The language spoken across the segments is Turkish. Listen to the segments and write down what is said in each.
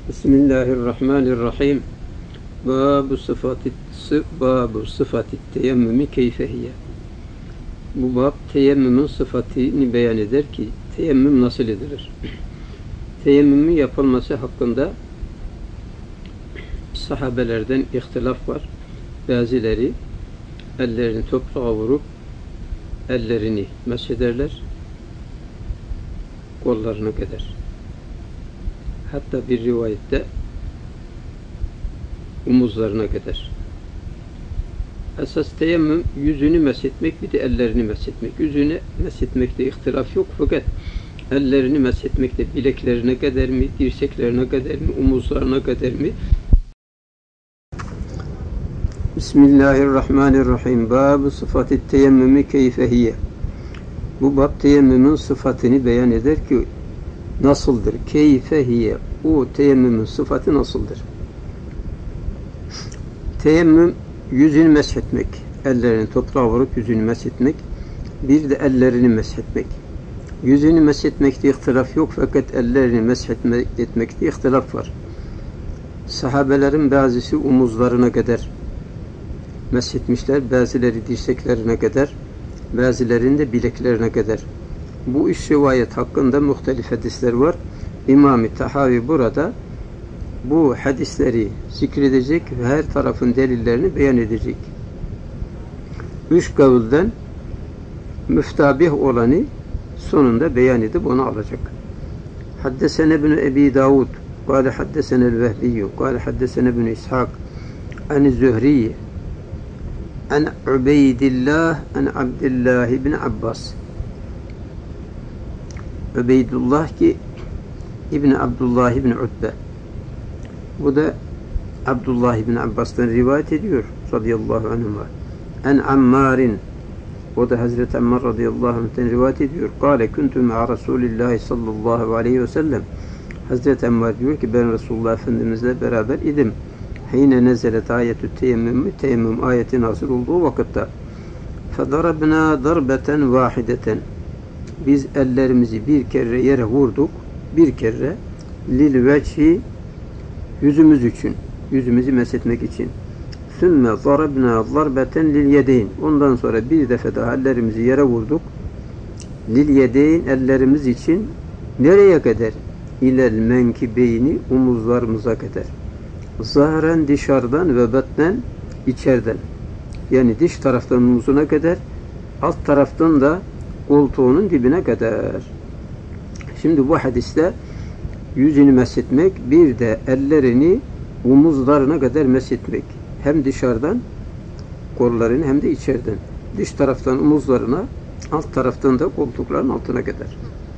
Bismillahirrahmanirrahim. Babu sıfatı teyemmümü keyfehiye. Bu bab teyemmümün sıfatını beyan eder ki teyemmüm nasıl edilir? Teyemmümün yapılması hakkında sahabelerden ihtilaf var. Bazıları ellerini toprağa vurup ellerini mesheder, kollarına kadar. Hatta bir rivayette omuzlarına kadar. Esas teyemmüm yüzünü meshetmek, bir de ellerini meshetmek. Yüzünü meshetmekte ihtilaf yok, fakat ellerini meshetmekte bileklerine kadar mı, dirseklerine kadar mı, omuzlarına kadar mı? Bismillahirrahmanirrahim. Babu sıfatı teyemmümü keyfehiye. Bu bab teyemmümün sıfatını beyan eder ki nasıldır? Keyfehiye. O teyemmümün sıfatı nasıldır? Teyemmüm yüzünü meshetmek. Ellerini toprağa vurup yüzünü meshetmek. Bir de ellerini meshetmek. Yüzünü meshetmekte ihtilaf yok, fakat ellerini meshetmekte ihtilaf var. Sahabelerin bazısı omuzlarına kadar meshetmişler, bazıları dirseklerine kadar, bazılarında bileklerine kadar. Bu üç rivayet hakkında muhtelif hadisler var. İmam-ı Tahavi burada bu hadisleri zikredecek ve her tarafın delillerini beyan edecek. Üç kavulden müftabih olanı sonunda beyan edip onu alacak. Haddesene ibn Ebi Davud قال حدثنا الوهبي قال حدثنا ابن إسحاق عن الزهري عن عبيد الله عن عبد الله بن عباس. Ubeydullah ki İbni Abdullah İbni Utbe. Bu da Abdullah İbni Abbas'tan rivayet ediyor radıyallahu anhuma. En Ammar'in, o da Hazreti Ammar radıyallahu anh'ten rivayet ediyor. Kale kuntu ma'a Resulillahi sallallahu aleyhi ve sellem. Hazreti Ammar diyor ki ben Resulullah Efendimizle beraber idim. Hine nezelet ayetü teyemmüm, teyemmüm ayeti nazil olduğu vakitte. Fedarabna darbeten vahideten. Biz ellerimizi bir kere yere vurduk. Bir kere lil veçhi, yüzümüz için. Yüzümüzü meshetmek için. Sümme darabna darbeten lil yedeyn. Ondan sonra bir defa daha ellerimizi yere vurduk. Lil yedeyn, ellerimiz için. Nereye kadar? İlel menkibeyni, omuzlarımıza kadar. Zahren dışarıdan ve batnen içeriden. Yani dış taraftan omuzuna kadar, alt taraftan da koltuğunun dibine kadar. Şimdi bu hadiste yüzünü meshetmek, bir de ellerini omuzlarına kadar meshetmek. Hem dışarıdan kollarını hem de içeriden. Dış taraftan omuzlarına, alt taraftan da koltukların altına kadar.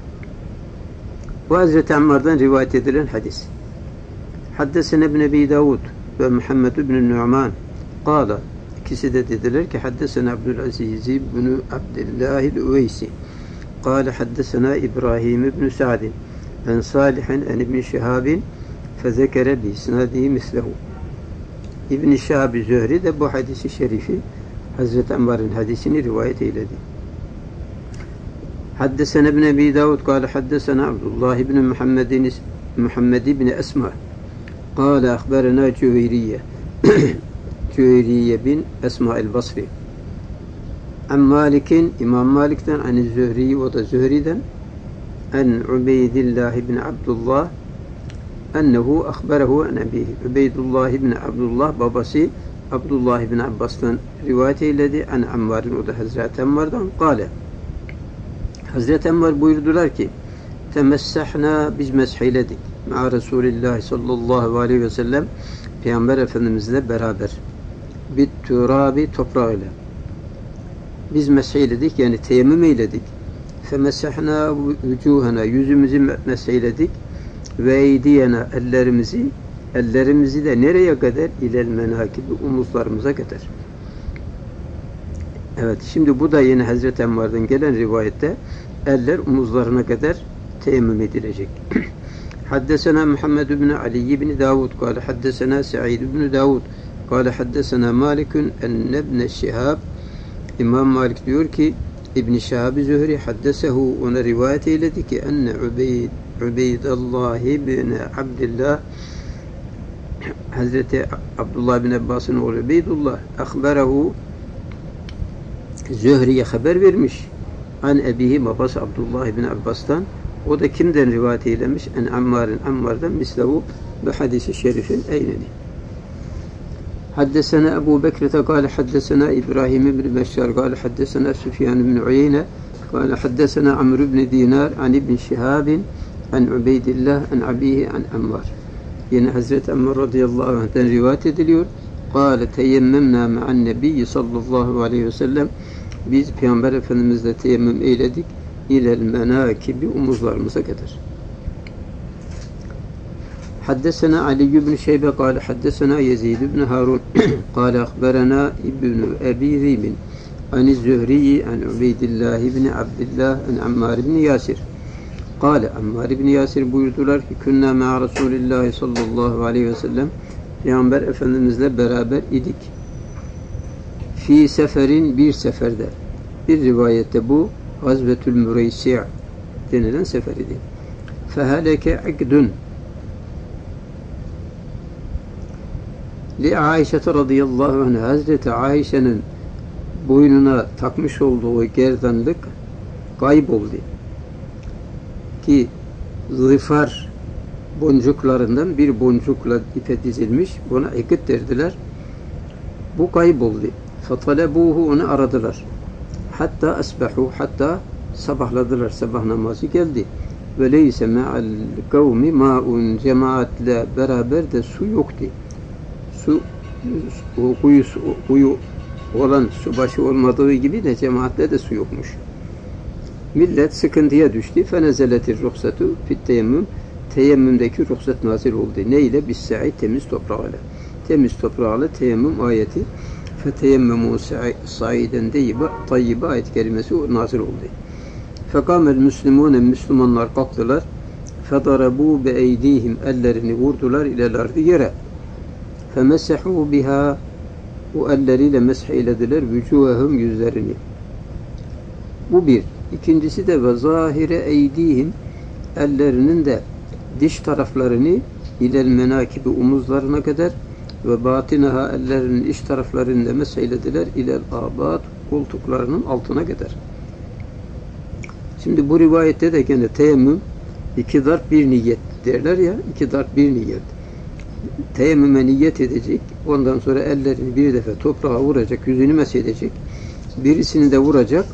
Bu Hazreti Ammar'dan rivayet edilen hadis. Haddesene ibn Ebi Davud ve Muhammed ibn Nu'man. Kâla, ikisi de dediler ki haddesene Abdülaziz ibn Abdillahil Uveysi. Kâle haddesena İbrahim ibn Sa'din. En Salihin en İbn Şihabin fezekere bi isnadihi mislehu. İbn Şihab-ı Zühri de bu hadisi şerifi Hazreti Ammar'ın hadisini rivayet eyledi. Haddesena ibn Ebi Davud kâle haddesena Abdullah ibn Muhammed ibn Esma. Kâle ahberena Cüveyriye. Cüveyriye bin Esma el-Basri. An Malik'in, İmam Malik'ten, an Zühri, o da Zühri'den, an Ubeydillah ibn Abdullah, ennehu ahberehu en ebihi. Ubeydullah ibn Abdullah, babası Abdullah ibn Abbas'tan rivayet eyledi, an Ammar'ın, o da Hazreti Ammar'dan, kâle. Hazreti Ammar buyurdular ki, temessahna, biz mesheyledik, ma'a Resulillah sallallahu aleyhi ve sellem, Peygamber Efendimizle beraber, bit turabi, toprağıyla. Biz mesheyledik, yani teyemmüm eyledik. Femesahna vücuhana, yüzümüzü mesheyledik. Ve eydiyena, ellerimizi de nereye kadar? İlel menakibi, omuzlarımıza kadar. Evet, şimdi bu da yine Hazreti Ammar'dan gelen rivayette eller omuzlarına kadar teyemmüm edilecek. Haddesena Muhammed ibn Ali ibn Davud kâle haddesena Sa'id ibn Davud kâle haddesena Malikun enne ibn Şihab. İmam Malik diyor ki İbn Şihab-ı Zühri haddesehu, ona rivayet eyledi ki enne Ubeydullah ibn Abdillah Hazreti Abdullah bin Abbas'ın oğlu Ubeydullah ahberehu Zühri'ye haber vermiş. An ebihi babası Abdullah bin Abbas'tan. O da kimden rivayet eylemiş? En Ammar'dan mislehu bu hadisi şerifin eyneni. Haddesena Ebu Bekir'te kâle haddesena İbrahim ibn Beşşar kâle haddesena Süfyan ibn Uyeyne kâle haddesena Amr ibn Dinar an ibn Şihabin an Ubeydillah an abihi an Ammar. Yine Hazreti Ammar radıyallahu anh'ten rivayet ediliyor. Kâle teyemmemna ma'an nebiyyi sallallahu aleyhi ve sellem. Biz Peygamber Efendimizle teyemmüm eyledik. İlel menakibi omuzlarımıza kadar. حدثنا علي بن شيبة قال حدثنا يزيد بن هارون قال أخبرنا ابن أبي ذئب عن الزهري عن عبيد الله بن عبد الله عن عمار بن ياسر قال عمار بن ياسر buyurdular ki كنا مع رسول الله صلى الله عليه وسلم Peygamber Efendimizle beraber idik. Fi seferin bir seferde. Bir rivayette bu Gazvetül Müreysi' denilen sefer idi. Feheleke akdun li Aişe radıyallahu anh Hazreti Aişe'nin boynuna takmış olduğu gerdanlık kayboldu. Ki zifar boncuklarından bir boncukla ipe dizilmiş. Buna ikit derdiler. Bu kayboldu. Fatalebuhu onu aradılar. Hatta asbahu hatta sabahladılar. Sabah namazı geldi. Ve leyse me'al kavmi ma'un cemaatle beraber de su yoktu. Kuyu olan subaşı olmadığı gibi de cemaatle de su yokmuş. Millet sıkıntıya düştü. Fenezeletir ruhsatu fit teyemmüm. Teyemmümdeki ruhsat nazil oldu. Ne ile? Bis-sa'i temiz toprağıyla. Temiz toprağıyla teyemmüm ayeti. Feteyemmemu sa'iden tayyibe ayet kelimesi nazil oldu. Fekamel müslimune Müslümanlar kalktılar. Fedarabu be eydihim ellerini vurdular ilelerdi yere. Femesehu biha o elleriyle mesh eylediler vücuhehum yüzlerini. Bu bir. İkincisi de ve zahire eydihim ellerinin de diş taraflarını ilel menakibi omuzlarına kadar ve batinaha ellerinin iç taraflarını da mesh eylediler ilel abat koltuklarının altına kadar. Şimdi bu rivayette de gene teyemmüm iki darp bir niyet derler ya, iki darp bir niyet. Teyemmüme niyet edecek, ondan sonra ellerini bir defa toprağa vuracak, yüzünü mesh edecek, birisini de vuracak,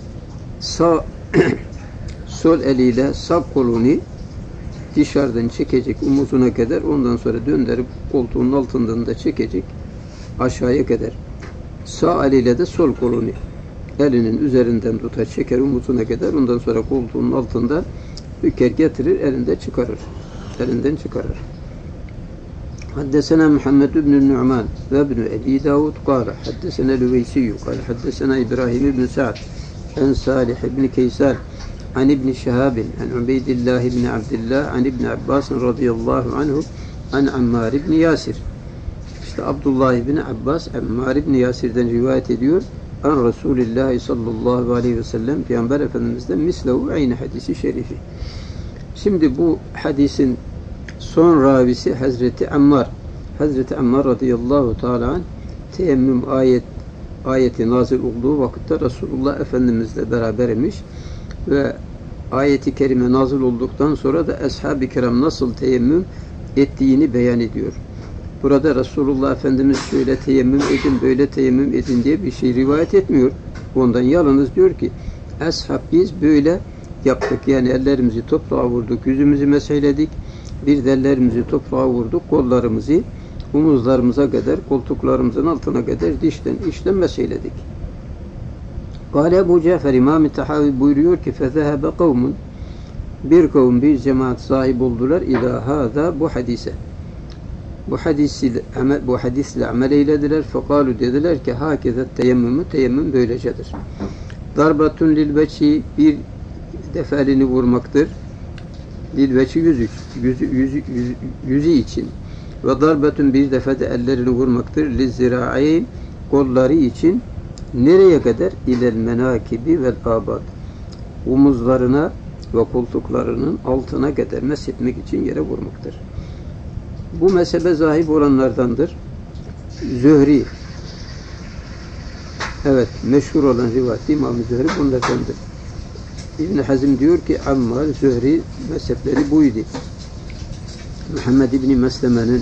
sol eliyle sağ kolunu dışarıdan çekecek omuzuna kadar, ondan sonra döndürüp koltuğun altından da çekecek aşağıya kadar. Sağ eliyle de sol kolunu elinin üzerinden tutar, çeker omuzuna kadar, ondan sonra koltuğun altında büker getirir, elinden çıkarır. حدثنا محمد بن النعمان وابن أبي داود قال حدثنا الويسي قال حدثنا إبراهيم بن سعد عن صالح بن كيسان عن ابن شهاب عن عبيد الله بن عبد الله عن ابن عباس رضي الله عنه عن عمار بن ياسر. İşte Abdullah ibn Abbas Ammar ibn Yasir'den rivayet ediyor. An Resulullah sallallahu aleyhi ve sellem Peygamber Efendimiz'den mislehu aynı hadisi şerifi. Şimdi bu hadisin son ravisi Hazreti Ammar. Hazreti Ammar radıyallahu teala anh teyemmüm ayeti nazil olduğu vakitte Resulullah Efendimizle beraber imiş ve ayeti kerime nazil olduktan sonra da ashab-ı kiram nasıl teyemmüm ettiğini beyan ediyor. Burada Resulullah Efendimiz şöyle teyemmüm edin, böyle teyemmüm edin diye bir şey rivayet etmiyor. Ondan yalnız diyor ki ashab biz böyle yaptık. Yani ellerimizi toprağa vurduk, yüzümüzü meseyledik. Bir de ellerimizi toprağa vurduk, kollarımızı omuzlarımıza kadar, koltuklarımızın altına kadar dişten içten meseyledik. Kâle Ebu Cafer İmam-ı Tahavi buyuruyor ki fezehebe kavmun bir kavm bir cemaat sahip oldular ila hâzâ bu hadise. Bu hadisle amel eylediler. Fekalu dediler ki hâkezet teyemmüm böylecedir. Darbatun lil veçhi bir defa elini vurmaktır. Lil veçhi yüzü için. Ve darbetun bir defa da ellerini vurmaktır. Lil zira'in kolları için. Nereye kadar? İlel menakibi vel abat. Omuzlarına ve koltuklarının altına kadar meshetmek için yere vurmaktır. Bu mezhebe zahip olanlardandır. Zühri, evet, meşhur olan rivayet İmam-ı Zühri bunlardandır. İbn Hazm diyor ki Ammar, Zühri mezhepleri buydu. Muhammed İbni Mesleme'nin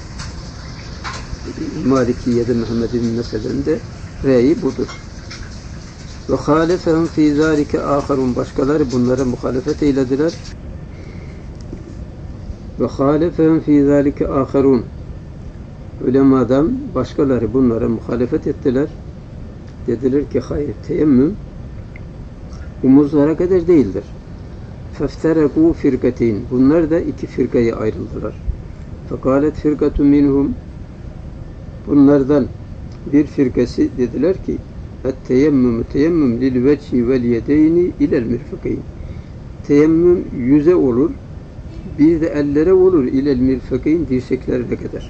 Malikiye'de Muhammed İbni Mesleme'nin de reyi budur. Ve halefehum fî zâlike âkharun, başkaları bunlara muhalefet eylediler. Ve halefehum fî zâlike âkharun, ulemadan başkaları bunlara muhalefet ettiler. Dediler ki hayır, teyemmüm omuzlara kadar değildir. فَافْتَرَقُوا فِرْقَتِينَ, bunlar da iki firkaya ayrıldılar. فَقَالَتْ فِرْقَةٌ مِنْهُمْ, bunlardan bir firkası dediler ki اَتْتَيَمُّمُ teyemmüm لِلْوَجْهِ وَالْيَدَيْنِ اِلَى الْمِرْفَقَيْنِ, teyemmüm yüze olur, bir de ellere olur, ilel mirfakayn, dirseklerine kadar.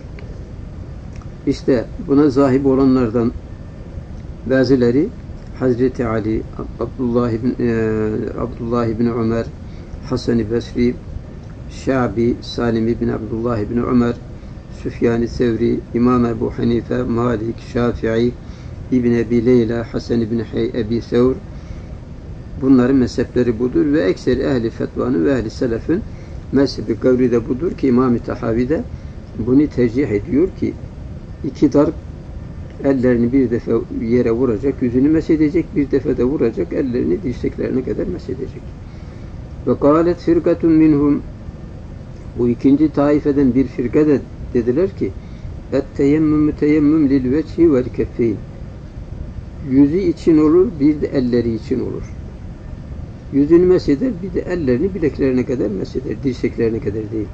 İşte buna zahip olanlardan bazıları Hazreti Ali, Abdullah ibn Ömer, Hasan-ı Basri, Şabi, Salim ibn Abdullah ibn Ömer, Süfyan-ı Sevri, İmam Ebu Hanife, Malik, Şafii, İbn Ebi Leyla, Hasan ibn Ebi Sevr, bunların mezhepleri budur ve ekser ehli fetvanın ve ehli selefin mezhebi kavli de budur ki İmam-ı Tahavi de bunu tercih ediyor ki iki darp, ellerini bir defa yere vuracak, yüzünü mesedecek, bir defa da vuracak, ellerini dirseklerine kadar mesedecek. Ve kâlet firkatun minhum, bu ikinci taifeden bir firka da dediler ki et-teyemmüm teyemmüm lil veçhi vel keffeyn, yüzü için olur, bir de elleri için olur. Yüzünü mesheder, bir de ellerini bileklerine kadar mesheder, dirseklerine kadar değil.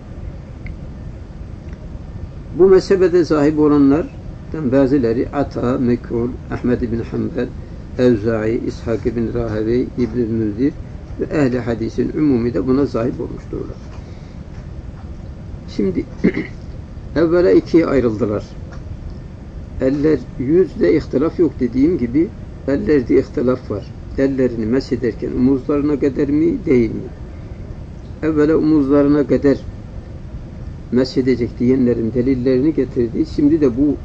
Bu mezhebede sahip olanlardan bazıları Ata, Mekhul, Ahmed ibn Hanbel, Evza'i, İshak ibn Rahevey, İbn-i Münzir ve ehli hadisin umumi de buna sahip olmuşturlar. Şimdi evvela ikiye ayrıldılar. Eller, yüzde ihtilaf yok dediğim gibi, ellerde ihtilaf var. Ellerini mesederken omuzlarına kadar mı, değil mi? Evvela omuzlarına kadar mesedecek diyenlerin delillerini getirdi. Şimdi de bu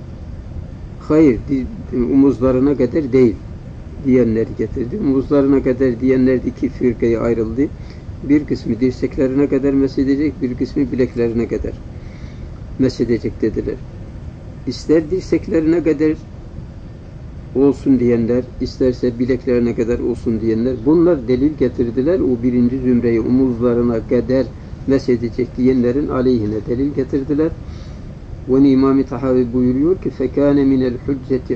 hayır, omuzlarına kadar değil diyenleri getirdi. Omuzlarına kadar diyenler iki firkaya ayrıldı. Bir kısmı dirseklerine kadar mesedecek, bir kısmı bileklerine kadar mesedecek dediler. İster dirseklerine kadar olsun diyenler, isterse bileklerine kadar olsun diyenler, bunlar delil getirdiler. O birinci zümreyi omuzlarına kadar mesedecek diyenlerin aleyhine delil getirdiler. Ve İmam-ı Tahavi buyuruyor ki فَكَانَ مِنَ الْحُجَّةِ,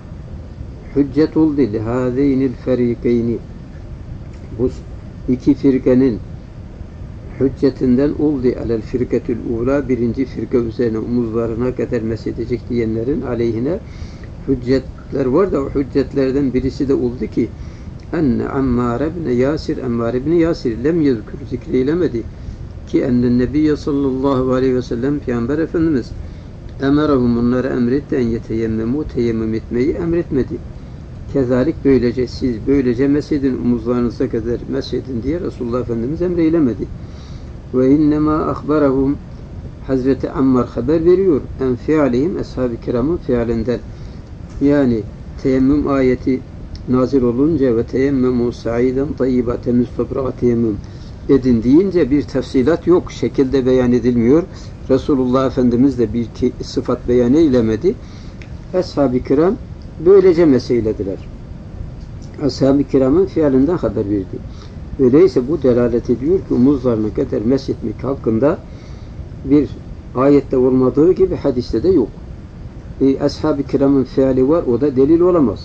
hüccet oldu لِهَذَيْنِ الْفَرِيقَيْنِ, bu iki firkanın hüccetinden oldu alel firketül ula, birinci firka üzerine omuzlarına kadar mesedecek diyenlerin aleyhine hüccetler var da o hüccetlerden birisi de oldu ki enne Ammar ibn Yasir, Ammar ibn Yasir lem yezkür, zikreylemedi ki enne Nebiyye sallallahu aleyhi ve sellem, Peygamber Efendimiz emerahum, onlara emretti en yeteyemmemu, teyemmüm etmeyi emretmedi. Kezalik, böylece siz böylece mesedin, omuzlarınıza kadar mesedin diye Resulullah Efendimiz emreylemedi. Ve innema ahbarahum, Hazreti Ammar haber veriyor en fialihim, ashab-ı kiramın fialinden. Yani teyemmüm ayeti nazil olunca ve teyemmemu sa'iden tayyiba, temiz toprağa teyemmüm edin deyince bir tefsilat yok, şekilde beyan edilmiyor. Resulullah Efendimiz de bir sıfat beyan eylemedi. Ashab-ı kiram böylece meseylediler. Ashab-ı kiramın fiilinden haber verdi. Öyleyse bu delalet ediyor ki omuzlarına kadar meshetmek hakkında bir ayette olmadığı gibi hadiste de yok. Ashab-ı kiramın fiili var, o da delil olamaz.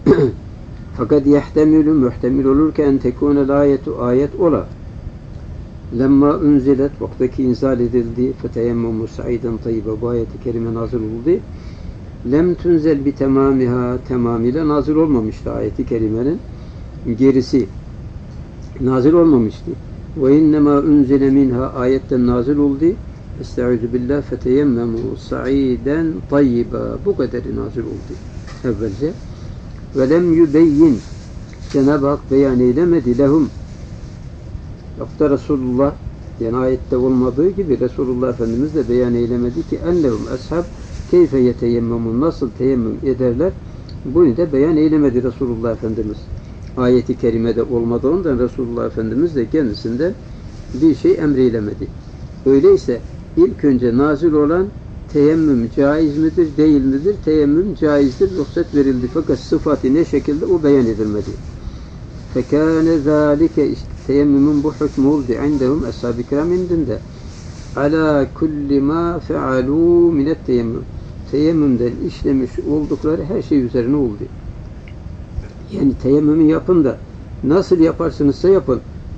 Fakat yehtemilü, muhtemil olur ki en tekûnel ayetu, ayet ola. Lemma unzilet, vaktaki inzal edildi, feteyemmemu sa'iden tayyiba, bu ayeti kerime nazil oldu. Lem tunzel bi temamiha, tamamıyla nazil olmamıştı ayeti kerimenin gerisi nazil olmamıştı. Ve innema unzile minha, ayetten nazil oldu. Estaizu billah, feteyemmemu sa'iden tayyiba, bu kaderi nazil oldu evvelce. Ve lem yübeyyin, Cenab-ı Hak beyan eylemedi lehum, yokta Resulullah Yani ayette olmadığı gibi Resulullah Efendimiz de beyan eylemedi ki ennehum ashab keyfe yeteyemmemun, nasıl teyemmüm ederler, bunu da beyan eylemedi Resulullah Efendimiz. Ayeti kerimede olmadığından Resulullah Efendimiz de kendisinden bir şey emreylemedi. Öyleyse ilk önce nazil olan teyemmüm caiz midir, değil midir? Teyemmüm caizdir, ruhsat verildi. Fakat sıfatı ne şekilde o beyan edilmedi. Fekâne zâlike, işte teyemmümün bu hükmü oldu indehum ashab-ı kiram indinde. Alâ kulli mâ fealû minet teyemmüm. Teyemmümden işlemiş oldukları her şey üzerine oldu. Yani teyemmümü yapın da nasıl yaparsınızsa yapın.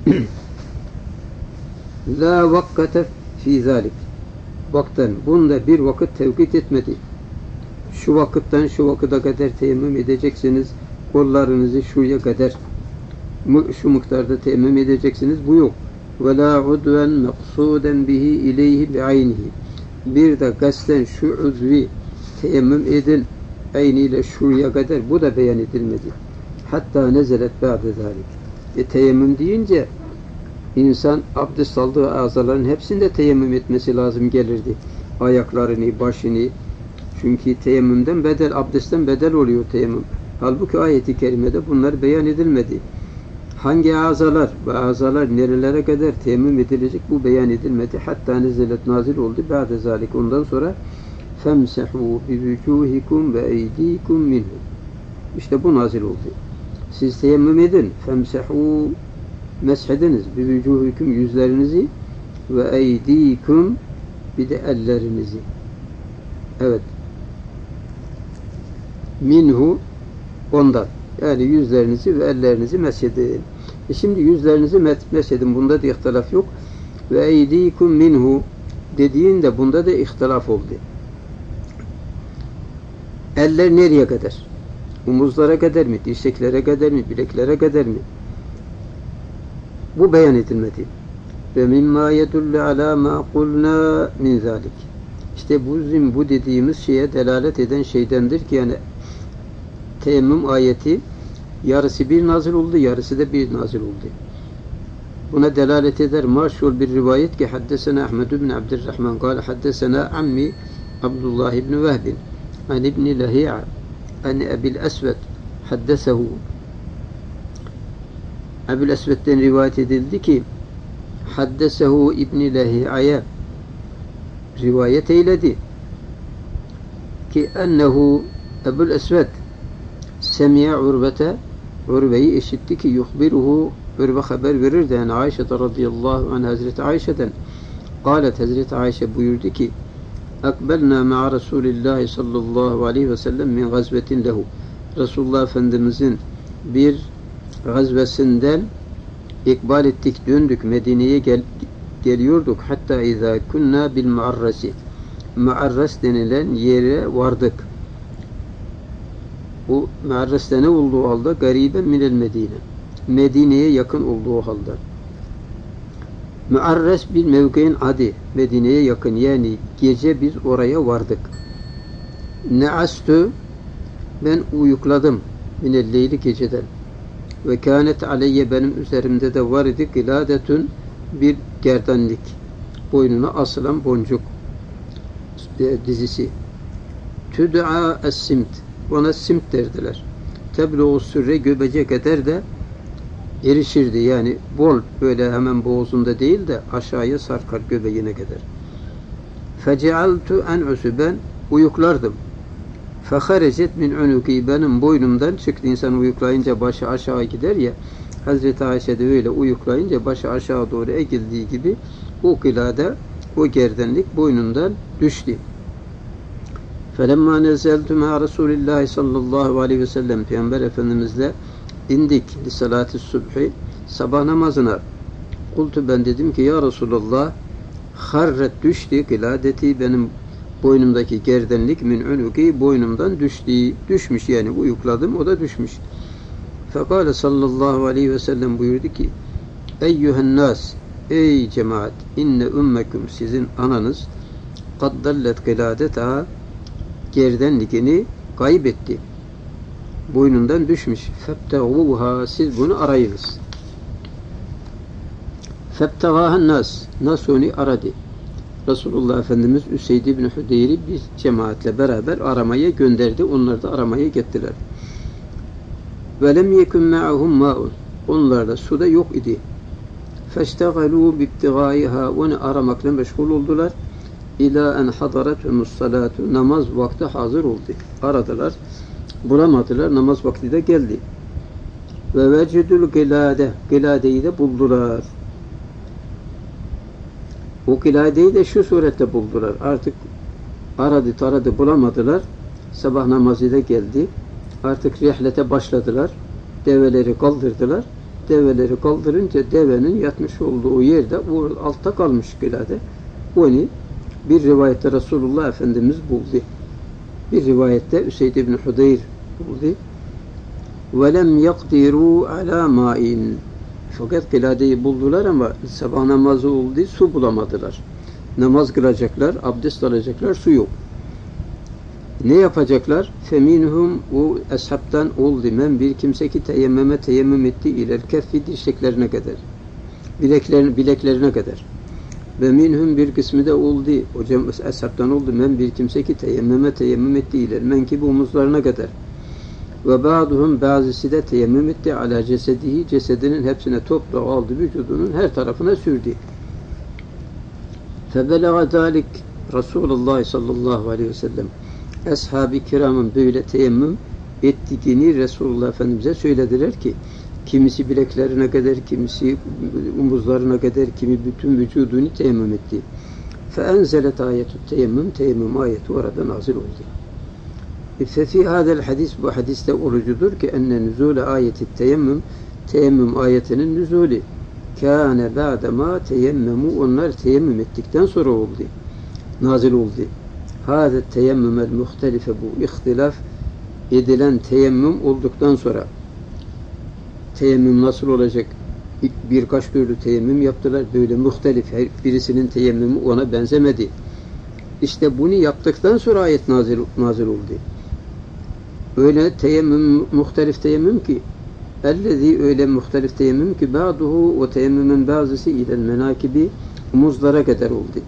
La vakkate fî zâlik. Baktan bunda bir vakit tevkit etmedi. Şu vakitten şu vakıda kadar teyemmüm edeceksiniz. Kollarınızı şuraya kadar şu miktarda teyemmüm edeceksiniz. Bu yok. Ve la udven meqsuden bihi ileyhi bi'aynihi. Bir de gasten şu uzvi teyemmüm edin ayniyle şuraya kadar, bu da beyan edilmedi. Hatta nezelet ba'de zalik. Teyemmüm deyince İnsan abdest aldığı azaların hepsinde teyemmüm etmesi lazım gelirdi. Ayaklarını, başını. Çünkü teyemmümden bedel, abdestten bedel oluyor teyemmüm. Halbuki ayeti kerimede bunlar beyan edilmedi. Hangi azalar ve azalar nerelere kadar teyemmüm edilecek, bu beyan edilmedi. Hatta nezelet, nazil oldu. Ba'de zalik, ondan sonra femsehu bi vücuhikum ve eydikum minhu. İşte bu nazil oldu. Siz teyemmüm edin. Femsehu, meshediniz bi vücuhikum, yüzlerinizi, ve eydikum, bir de ellerinizi. Evet. Minhu, ondan. Yani yüzlerinizi ve ellerinizi meshedin. Şimdi yüzlerinizi meshedin. Bunda da ihtilaf yok. Ve eydikum minhu dediğinde bunda da ihtilaf oldu. Eller nereye kadar? Omuzlara kadar mı? Dirseklere kadar mı? Bileklere kadar mı? Bu beyan edilmedi. Ve mimma yedullu ala ma kulna min zalik. İşte bu dediğimiz şeye delalet eden şeydendir ki, yani teyemmüm ayeti yarısı bir nazil oldu, yarısı da bir nazil oldu. Buna delalet eder maşhur bir rivayet ki haddesena Ahmed ibn Abdurrahman قال haddesena ammi Abdullah ibn Vehb an ibn Lahi'a an Ebil Esved haddesehu. Ebil Esved'den rivayet edildi ki haddesehu İbn Lahi'a'ya rivayet eyledi ki ennehu Ebu'l Esved semi'a Urvete, Urve'yi işitti ki yuhbiruhu, Urve haber verirdi yani Ayşe radıyallahu anh, Hazreti Ayşe'den. Kâlet, Hazreti Ayşe buyurdu ki akbelna ma'a Resulillahi sallallahu aleyhi ve sellem min gazvetin lehu. Resulullah Efendimizin bir gazvesinden ikbal ettik, döndük, Medine'ye geliyorduk. Hatta izâ kunna bil muarrasi. Muarras denilen yere vardık. Bu muarras'ta ne olduğu halde? Gariben minel Medine. Medine'ye yakın olduğu halde. Muarras bir mevkiin adı. Medine'ye yakın, yani gece biz oraya vardık. Ne'astu, ben uyukladım minel leyli, geceden. Ve kânet aleyye, benim üzerimde de var idi, gıladetun, bir gerdanlik, boynuna asılan boncuk dizisi. Tüd'a es-simt, ona simt derdiler. Tebluğu sürre, göbece kadar da erişirdi, yani bol, böyle hemen boğazında değil de aşağıya sarkar göbeğine kadar. Fecealtu en'usu, ben uyuklardım. Feharecet min unuki, benim boynumdan çıktı. İnsan uyuklayınca başı aşağı gider ya, Hazreti Ayşe de öyle uyuklayınca başı aşağı doğru eğildiği gibi o kılada o gerdanlık boynundan düştü. Felemma nezeltu ma Resulillahi sallallahu aleyhi ve sellem, Peygamber Efendimizle indik li salati subhi, sabah namazına. Kultu, ben dedim ki ya Resulallah, harret, düştü, kıladeti, benim boynumdaki gerdanlık, min unuki, boynumdan düşmüş, yani uyukladım, o da düşmüş. Fekale sallallahu aleyhi ve sellem buyurdu ki eyyühen nas, ey cemaat, inne ümmekum, sizin ananız kad dallet kıladeta, gerdanlıkini kaybetti, boynundan düşmüş. Febteğuha, siz bunu arayınız. Febtagahan nas. Nas onu aradı. Resulullah Efendimiz Üseyd ibn Hüdeyr'i bir cemaatle beraber aramaya gönderdi. Onlar da aramaya gittiler. Ve lem yekun ma'ahum ma'un. Onlarda su da yok idi. Feştegalû bibtigâiha. Onu aramakla meşgul oldular. İlâ en hadarethumus salâtu. Namaz vakti hazır oldu. Aradılar. Bulamadılar. Namaz vakti de geldi. Ve vecidul gilâde. Giladeyi de buldular. O giladeyi de şu surette buldular. Artık taradı bulamadılar. Sabah namazı da geldi. Artık rihlete başladılar. Develeri kaldırdılar. Develeri kaldırınca devenin yatmış olduğu yerde o altta kalmış gilade. Onu bir rivayette Resulullah Efendimiz buldu. Bir rivayette Üseyd ibn Hudeyr buldu. وَلَمْ يَقْدِرُوا عَلَى مَاءٍ. Fakat giladeyi buldular ama sabah namazı oldu, su bulamadılar. Namaz kılacaklar, abdest alacaklar, su yok. Ne yapacaklar? Feminhum, o eshabtan oldu. Men bir kimse ki teyemmüm etti iler keffi dirseklerine kadar. Bileklerine kadar. Ve minhum bir kısmı da oldu. O eshabtan oldu. Men bir kimse ki teyemmüm etti iler menkibi omuzlarına kadar. Ve ba'duhum bazısı da teyemmüm etti ala cesedihi, cesedinin hepsine toprağı aldı, vücudunun her tarafına sürdü. Febelaga zalik Resulullah sallallahu aleyhi ve sellem. Ashab-ı kiramın böyle teyemmüm ettiğini Resulullah Efendimiz'e söylediler ki kimisi bileklerine kadar, kimisi omuzlarına kadar, kimi bütün vücudunu teyemmüm etti. Feenzelet ayetü teyemmüm, teyemmüm ayeti orada nazil oldu. Fefi hadel hadis, bu hadiste olucudur ki enne nüzule ayeti teyemmüm ayetinin nüzulü kâne ba'dema teyemmemu, onlar teyemmüm ettikten sonra oldu, nazil oldu. Hâze teyemmümel muhtelife, bu ihtilaf edilen teyemmüm olduktan sonra teyemmüm nasıl olacak? Birkaç türlü teyemmüm yaptılar, böyle muhtelif, birisinin teyemmümü ona benzemedi. İşte bunu yaptıktan sonra ayet nazil oldu. Öyle teyemmüm, muhtelif teyemmüm ki ellezî, öyle muhtelif teyemmüm ki ba'duhu, o teyemmümün bazısı ilel menakibi, omuzlara kadar oldu.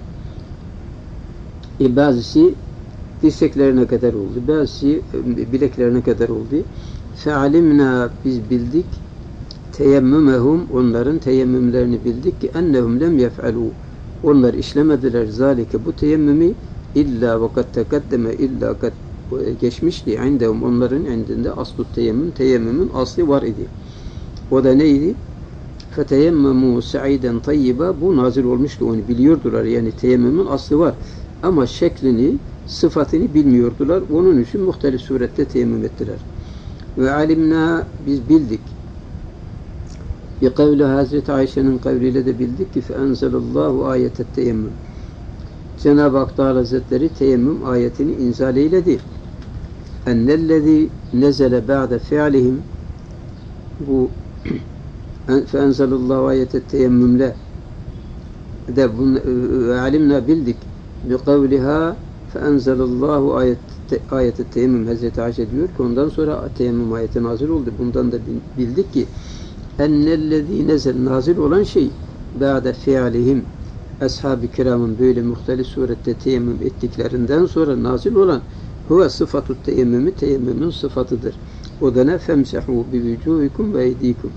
Bazısı dirseklerine kadar oldu. Bazısı bileklerine kadar oldu. Fe'alimna, biz bildik teyemmümehum, onların teyemmümlerini bildik ki ennehum lem yef'alû, onlar işlemediler zalike, bu teyemmümü illa ve kad tekaddeme, illa kad geçmişti indehum, onların indinde aslu teyemmümün aslı var idi. O da neydi? Feteyemmemu sa'iden tayyiba, bu nazil olmuştu, onu biliyordular, yani teyemmümün aslı var ama şeklini, sıfatını bilmiyordular, onun için muhtelif surette teyemmüm ettiler. Ve alimna, biz bildik bi kavli Hazreti Ayşe'nin kavliyle de bildik ki feenzelallahu ayetet teyemmüm, Cenab-ı Hak Teala Hazretleri teyemmüm ayetini inzal eyledi. Ennellezî nezele ba'de fi'lihim, bu feenzelallahu ayetet teyemmümle de alimna bildik bi kavliha feenzelallahu ayetet teyemmüm, Hazreti Ayşe diyor ki ondan sonra teyemmüm ayeti nazil oldu. Bundan da bildik ki ennellezî nezel, nazil olan şey ba'de fi'lihim, ashab-ı kiramın böyle muhtelif surette teyemmüm ettiklerinden sonra nazil olan huve sıfatü teyemmümü, teyemmümün sıfatıdır. O da ne? Femsehu bi vücuhikum ve eydikum.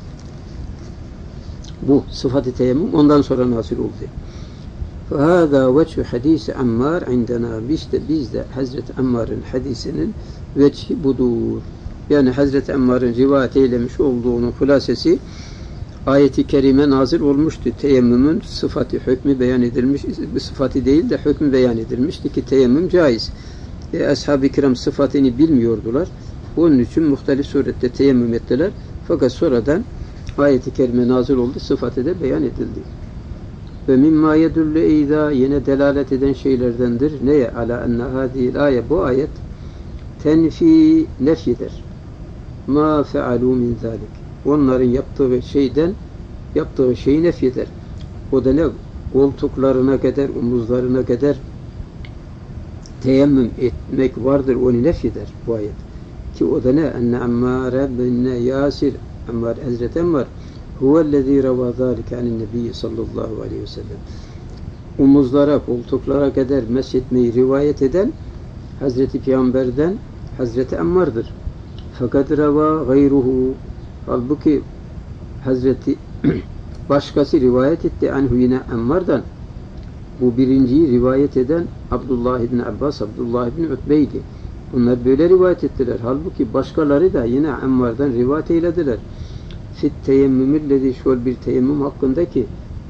Bu sıfatı teyemmüm ondan sonra nazil oldu. Fehâzâ veçhü hadîsi Ammar indena, bizde Hazreti Ammar'ın hadisinin veçhi budur. Yani Hazreti Ammar'ın rivayet eylemiş olduğunun hulasesi, ayeti kerime nazil olmuştu. Teyemmümün sıfatı, hükmü beyan edilmiş, sıfatı değil de hükmü beyan edilmişti ki teyemmüm caiz. Ashab-ı kiram sıfatını bilmiyordular. Onun için muhtelif surette teyemmüm ettiler. Fakat sonradan ayeti kerime nazil oldu, sıfatı da beyan edildi. Ve mimma yedullu eyda, yine delalet eden şeylerdendir. Neye? Ala enne hadihil ayet, bu ayet tenfi, nefyeder. Ma fealû min zâlik, onların yaptığı şeyi nefyeder. O da ne? Koltuklarına kadar, omuzlarına kadar teyemmüm etmek vardır, onu nefyeder bu ayet. Ki o da ne? Enne Ammar bin Yasir, Ammar, Hazreti Ammar, huvellezî revâ zâlike anin-nebiyyi sallallahu aleyhi ve sellem. Omuzlara, koltuklara kadar meshetmeyi rivayet eden Hazreti Peygamber'den Hazreti Ammar'dır. Fakat reva gayruhu, halbuki Hazreti başkası rivayet etti anhu yine Ammar'dan. Bu birinciyi rivayet eden Abdullah İbni Abbas, Abdullah İbni Utbey'di. Bunlar böyle rivayet ettiler. Halbuki başkaları da yine Ammar'dan rivayet eylediler. Fit teyemmümüllezi, şöyle bir teyemmüm hakkındaki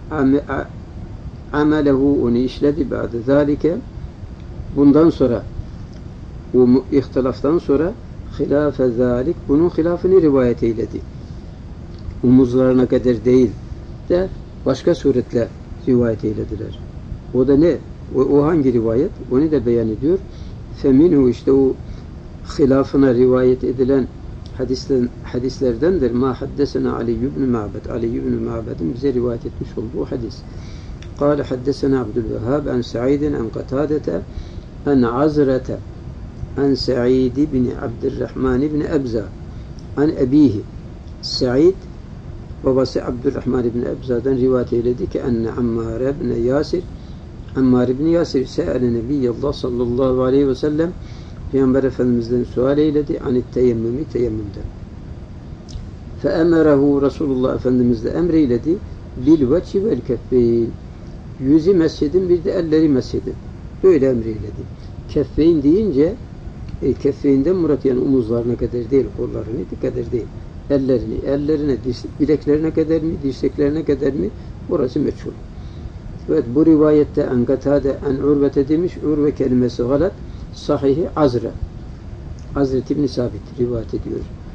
amelehu, onu işledi ba'de zalike, bundan sonra bu ihtilaftan sonra hilafe zalik, bunun hilafını rivayet eyledi. Omuzlarına kadar değil de başka suretle rivayet eylediler. O da ne? O hangi rivayet? Onu da beyan ediyor. Feminhu, işte o hilafına rivayet edilen hadislerdendir. Ma haddesena Ali ibn Ma'bed. Ali ibn Ma'bed'in bize rivayet etmiş olduğu hadis. Kâle haddesena Abdülvehhab an Sa'idin an Katadete an Azrete an Sa'id ibn Abdurrahman ibn Ebza an ebihi. Sa'id babası Abdurrahman ibn Ebza'dan rivayet eyledi ki enne Ammar ibn Yasir, Ammar ibn Yasir se'ele Nebiyyallah sallallahu aleyhi ve sellem, Peygamber Efendimiz'den sual eyledi anit teyemmümü, teyemmümden. Feemerehu, Resulullah Efendimiz de emreyledi bil veci vel keffeyn, yüzü meshedin, bir de elleri meshedin. Böyle emreyledi. Keffeyn deyince keffeyinden murat yani omuzlarına kadar değil, kollarına kadar değil. Ellerine, bileklerine kadar mı, dirseklerine kadar mı? Burası meçhul. Evet, bu rivayette en Katade en Urvete demiş. Urve kelimesi galat. Sahihi Azra. Hazreti İbn Sabit rivayet ediyor.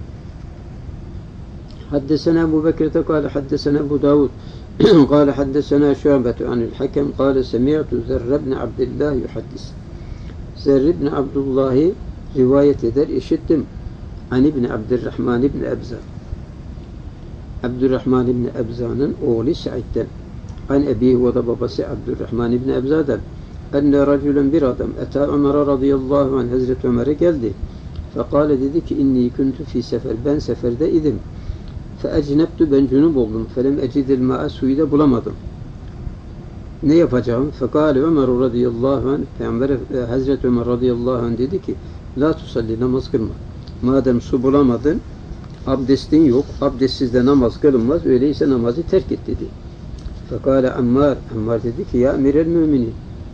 Haddesena Ebu Bekir'te kâle haddesena Ebu Davud kâle haddesena Şu'betu anil Hakem kâle semi'tu Zerre ibn Abdillah yuhaddis. Zerre ibn Abdullah'ı rivayet eder, işittim. An ibn Abdurrahman ibn Ebza. Abdurrahman ibn Ebza'nın oğlu Sa'id'den. An ebihi, o da babası Abdurrahman ibn Ebza'dan. Enne racülen, bir adam, eta Ömer'e radıyallahu anh, Hazreti Ömer'e geldi. Fekale, dedi ki inni kuntu fi sefer, ben seferde idim. Fe ecnebtu, ben cünüp oldum. Felem ecidil ma'a, suyu da bulamadım. Ne yapacağım? Fekale Ömer radıyallahu anh, Peygamber Hazreti Ömer radıyallahu anh dedi ki la tusalli, namaz kılma. Madem su bulamadın, abdestin yok, abdestsiz de namaz kılınmaz, öyleyse namazı terk et dedi. Fekale Ammar, Ammar dedi ki ya emirel müminin,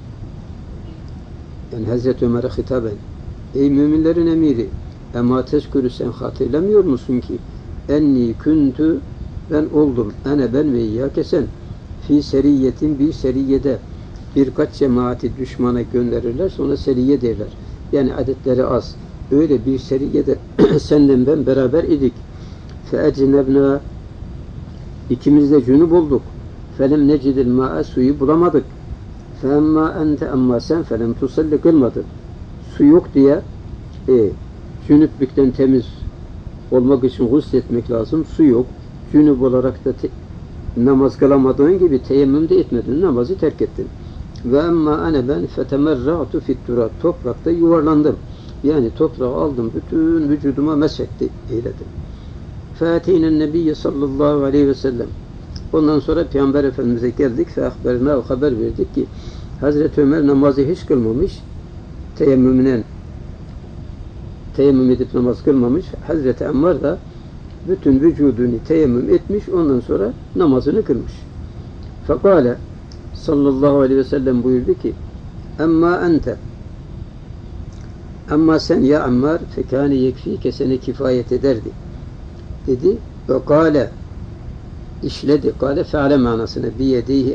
yani Hazreti Ömer'e hitaben, ey müminlerin emiri, ema tezkürü, sen hatırlamıyor musun ki enni küntü, ben oldum, ben ve iyyâke, sen fi seriyetin, bir seriyede birkaç cemaati düşmana gönderirler, sonra seriye derler, yani adetleri az, öyle bir seriyede senden ben beraber idik. Fe ecnebna, ikimiz de cünüp olduk. Felem necidil ma'a, suyu bulamadık. Fe emma ente, amma sen felem tusalli, kılmadın. Su yok diye cünüplükten temiz olmak için gusletmek lazım. Su yok. Cünüp olarak da namaz kılamadığın gibi teyemmüm de etmedin. Namazı terk ettin. Ve emma ene, ben fetemerra'tu fit-turab, toprakta yuvarlandım. Yani toprağı aldım, bütün vücuduma meshetti, eyledim. Fâtînen nebiyye sallallahu aleyhi ve sellem. Ondan sonra Peygamber Efendimiz'e geldik. Feahberina, o haber verdik ki Hazreti Ömer namazı hiç kılmamış. Teyemmüm edip namaz kılmamış. Hazreti Ammar da bütün vücudunu teyemmüm etmiş. Ondan sonra namazını kılmış. Fekale sallallahu aleyhi ve sellem buyurdu ki emma ente, ama sen ya Ammar, fekâne yekfîke, seni kifayet ederdi dedi. Ve kâle, işledi. Kâle feale manasına, biyedeyhi,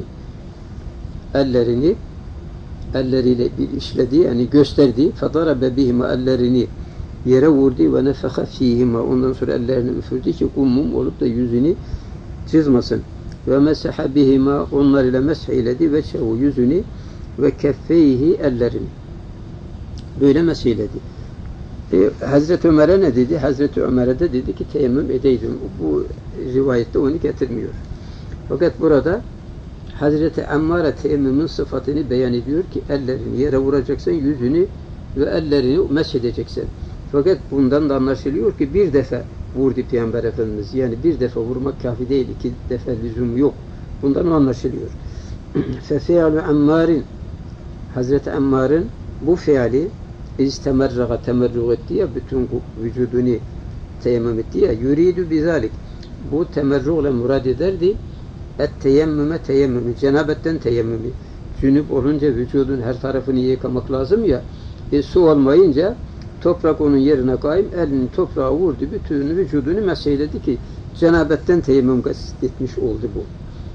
elleriyle bir işledi, yani gösterdi. Fedarabe bihima, ellerini yere vurdu ve nefeha fîhima, ondan sonra ellerini üfürdü ki ummum olup da yüzünü çizmasın. Ve meseha bihima, onlar ile mesh eyledi ve çevu, yüzünü ve keffeyhi, ellerini böyle meseledi. Hazreti Ömer'e ne dedi? Hazreti Ömer'e de dedi ki teyemmüm edeydim. Bu rivayette onu getirmiyor. Fakat burada Hazreti Ammar'a teyemmümün sıfatını beyan ediyor ki ellerini yere vuracaksın, yüzünü ve ellerini mesedeceksin. Fakat bundan da anlaşılıyor ki bir defa vurdu Peygamber Efendimiz. Yani bir defa vurmak kafi değil, 2 defa lüzum yok. Bundan o anlaşılıyor. Fefi'lu Ammar'in, Hazreti Ammar'ın bu fiili istemerraga temerrug etti ya, bütün vücudunu teyemmüm etti ya, yuridu bizalik, bu temerrugla murad ederdi teyemmümü, cenabetten teyemmümü. Cünüp olunca vücudun her tarafını yıkamak lazım ya, su olmayınca toprak onun yerine kaim, elini toprağa vurdu, bütün vücudunu meseyledi ki cenabetten teyemmüm etmiş oldu bu.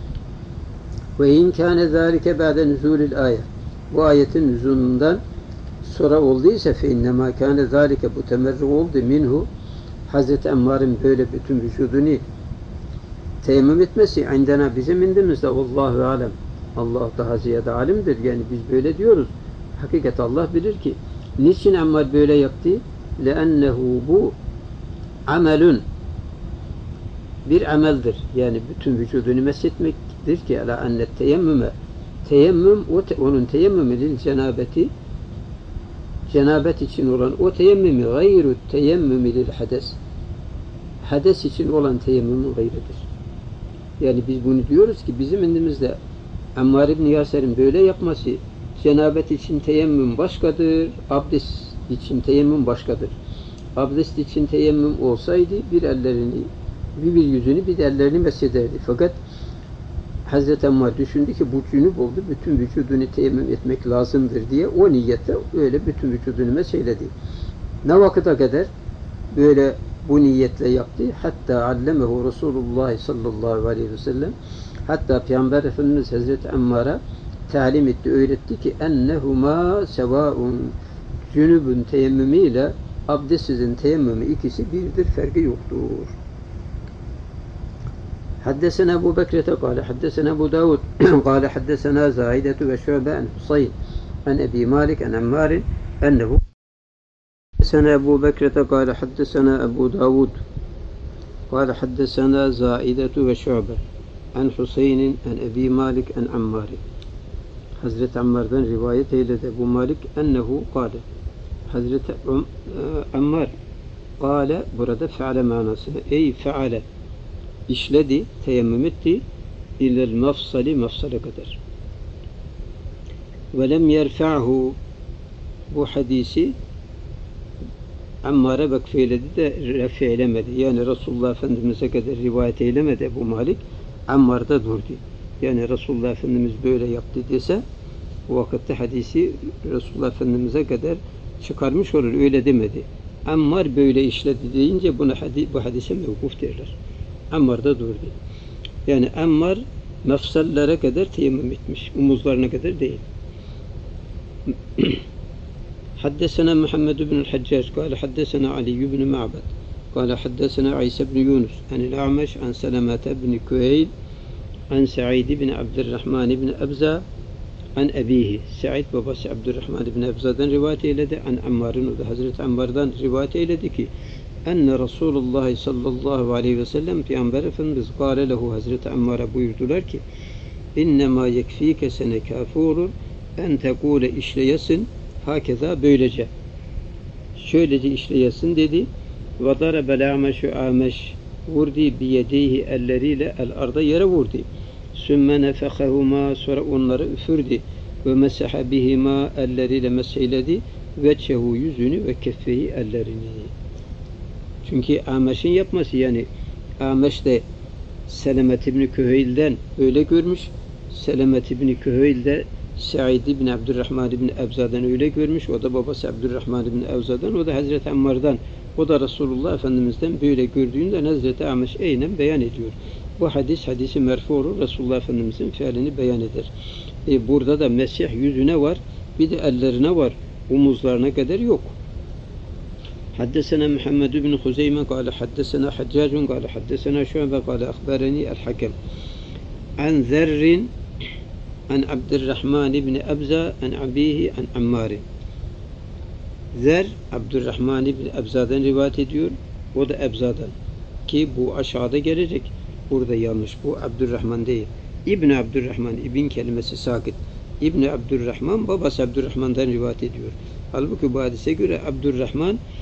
Ve in kâne zâlike ba'de nüzûlil âye, bu ayetin nüzulundan sonra olduysa fe innemâ kâne zâlike, bu temerrug oldu minhu, Hazreti Ammar'ın böyle bütün vücudunu teyemmüm etmesi indena, bizim indimizde, Allahu alem, Allah daha ziyade alimdir. Yani biz böyle diyoruz. Hakikat Allah bilir ki. Niçin Ammar böyle yaptı? لَأَنَّهُ bu amelün, bir ameldir. Yani bütün vücudunu meshetmektir ki ala annet teyemmüme, teyemmüm, onun teyemmümü lil cenabeti, cenabet için olan o teyemmümü gayru teyemmümü lil hades, hades için olan teyemmümün gayridir. Yani biz bunu diyoruz ki bizim indimizde Ammar İbni Yasir'in böyle yapması, cenabet için teyemmüm başkadır, abdest için teyemmüm başkadır. Abdest için teyemmüm olsaydı bir ellerini, bir yüzünü, bir ellerini mesederdi. Fakat Hazreti Ammar düşündü ki bu cünüp oldu, bütün vücudunu teyemmüm etmek lazımdır diye o niyette öyle bütün vücudunu meseyledi. Ne vakıta kadar böyle bu niyetle yaptı? Hatta allemehu Resulullah sallallahu aleyhi ve sellem, hatta Peygamber Efendimiz Hazreti Ammar'a talim etti, öğretti ki ennehuma sevaun, cünübün teyemmümü ile abdestsizin teyemmümü ikisi birdir, farkı yoktur. Haddesena Ebu Bekir'e kâle, haddesena Ebu Davud kâle, haddesena Zaidetu ve Şu'be en Husayn en Ebi Malik en Ammar'in ennehu. Haddesena Ebu Bekir'e kâle, haddesena Ebu Davud kâle, haddesena Zaidetu ve Şu'be en Husayn'in en Ebi Malik en Ammar'in. Hazreti Ammar'dan rivayet eyledi Ebu Malik ennehu kâle, Hazreti Ammar kâle, burada feale manasını, ey feale, işledi, teyemmüm etti, ilel mafsali, mafsala kadar. Ve lem yerfa'hu, bu hadisi Ammar'a vakfeyledi de refi eylemedi. Yani Resulullah Efendimiz'e kadar rivayet eylemedi Ebu Malik, Ammar'da durdu. Yani Resulullah Efendimiz böyle yaptı dese, o vakitte hadisi Resulullah Efendimiz'e kadar çıkarmış olur, öyle demedi. Ammar böyle işledi deyince buna bu hadise mevkuf derler. Ammar'da durdu. Yani Ammar mefsallere kadar teyemmüm etmiş, omuzlarına kadar değil. Haddesena Muhammed ibn Haccac kâle, haddesena Ali ibn Ma'bad kâle, haddesena İsa ibn Yunus anil A'meş an Selamete ibn Kuheyl an Sa'id ibn Abdurrahman ibn Abza an ebihi, Sa'id babası Abdurrahman ibn Abza'dan rivayet eyledi, an Ammar'ın, o da Hazreti Ammar'dan rivayet eyledi ki enne Resulullah sallallahu aleyhi ve sellem, Peygamber Efendimiz kâle lehu, Hazreti Ammar'a buyurdular ki innemâ yekfîke, sene kâfi olur en tekûle, işleyesin, hakeza, böylece, şöylece işleyesin dedi. Ve darabel a'meşu, A'meş vurdu biyedeyhi, elleriyle el arda, yere vurdu. Sümme nefekehuma, sonra onları üfürdü. Ve mesaha bihima, elleriyle meseyledi. Veçehu, yüzünü, ve keffehi, ellerini. Çünkü A'meş'in yapması, yani A'meş de Selamet ibn Küheyl'den öyle görmüş. Selamet ibn Küheyl de Sa'id ibn Abdurrahman ibn Abza'dan öyle görmüş. O da babası Abdurrahman ibn Abza'dan, o da Hazreti Ammar'dan, o da Resulullah Efendimiz'den böyle gördüğünden Hazreti A'meş eynen beyan ediyor. Bu hadisi merfu olur, Resulullah Efendimiz'in fiilini beyan eder. Burada da mesih yüzüne var, bir de ellerine var, omuzlarına kadar yok. Haddesena Muhammed ibn Huzeyme kâle, haddesena Haccacun kâle, haddesena Şu'be kâle, akhbareni el-Hakem an Zerrin an Abdurrahman ibn Abza an abihi an Ammar'in. Zer, Abdurrahman ibn Abza'dan rivayet ediyor, o da Abza'dan, ki bu aşağıda gelecek, burada yanlış, bu Abdurrahman değil, İbn Abdurrahman, İbn kelimesi sakit, İbn Abdurrahman babası Abdurrahman'dan rivayet ediyor. Halbuki bu hadise göre Abdurrahman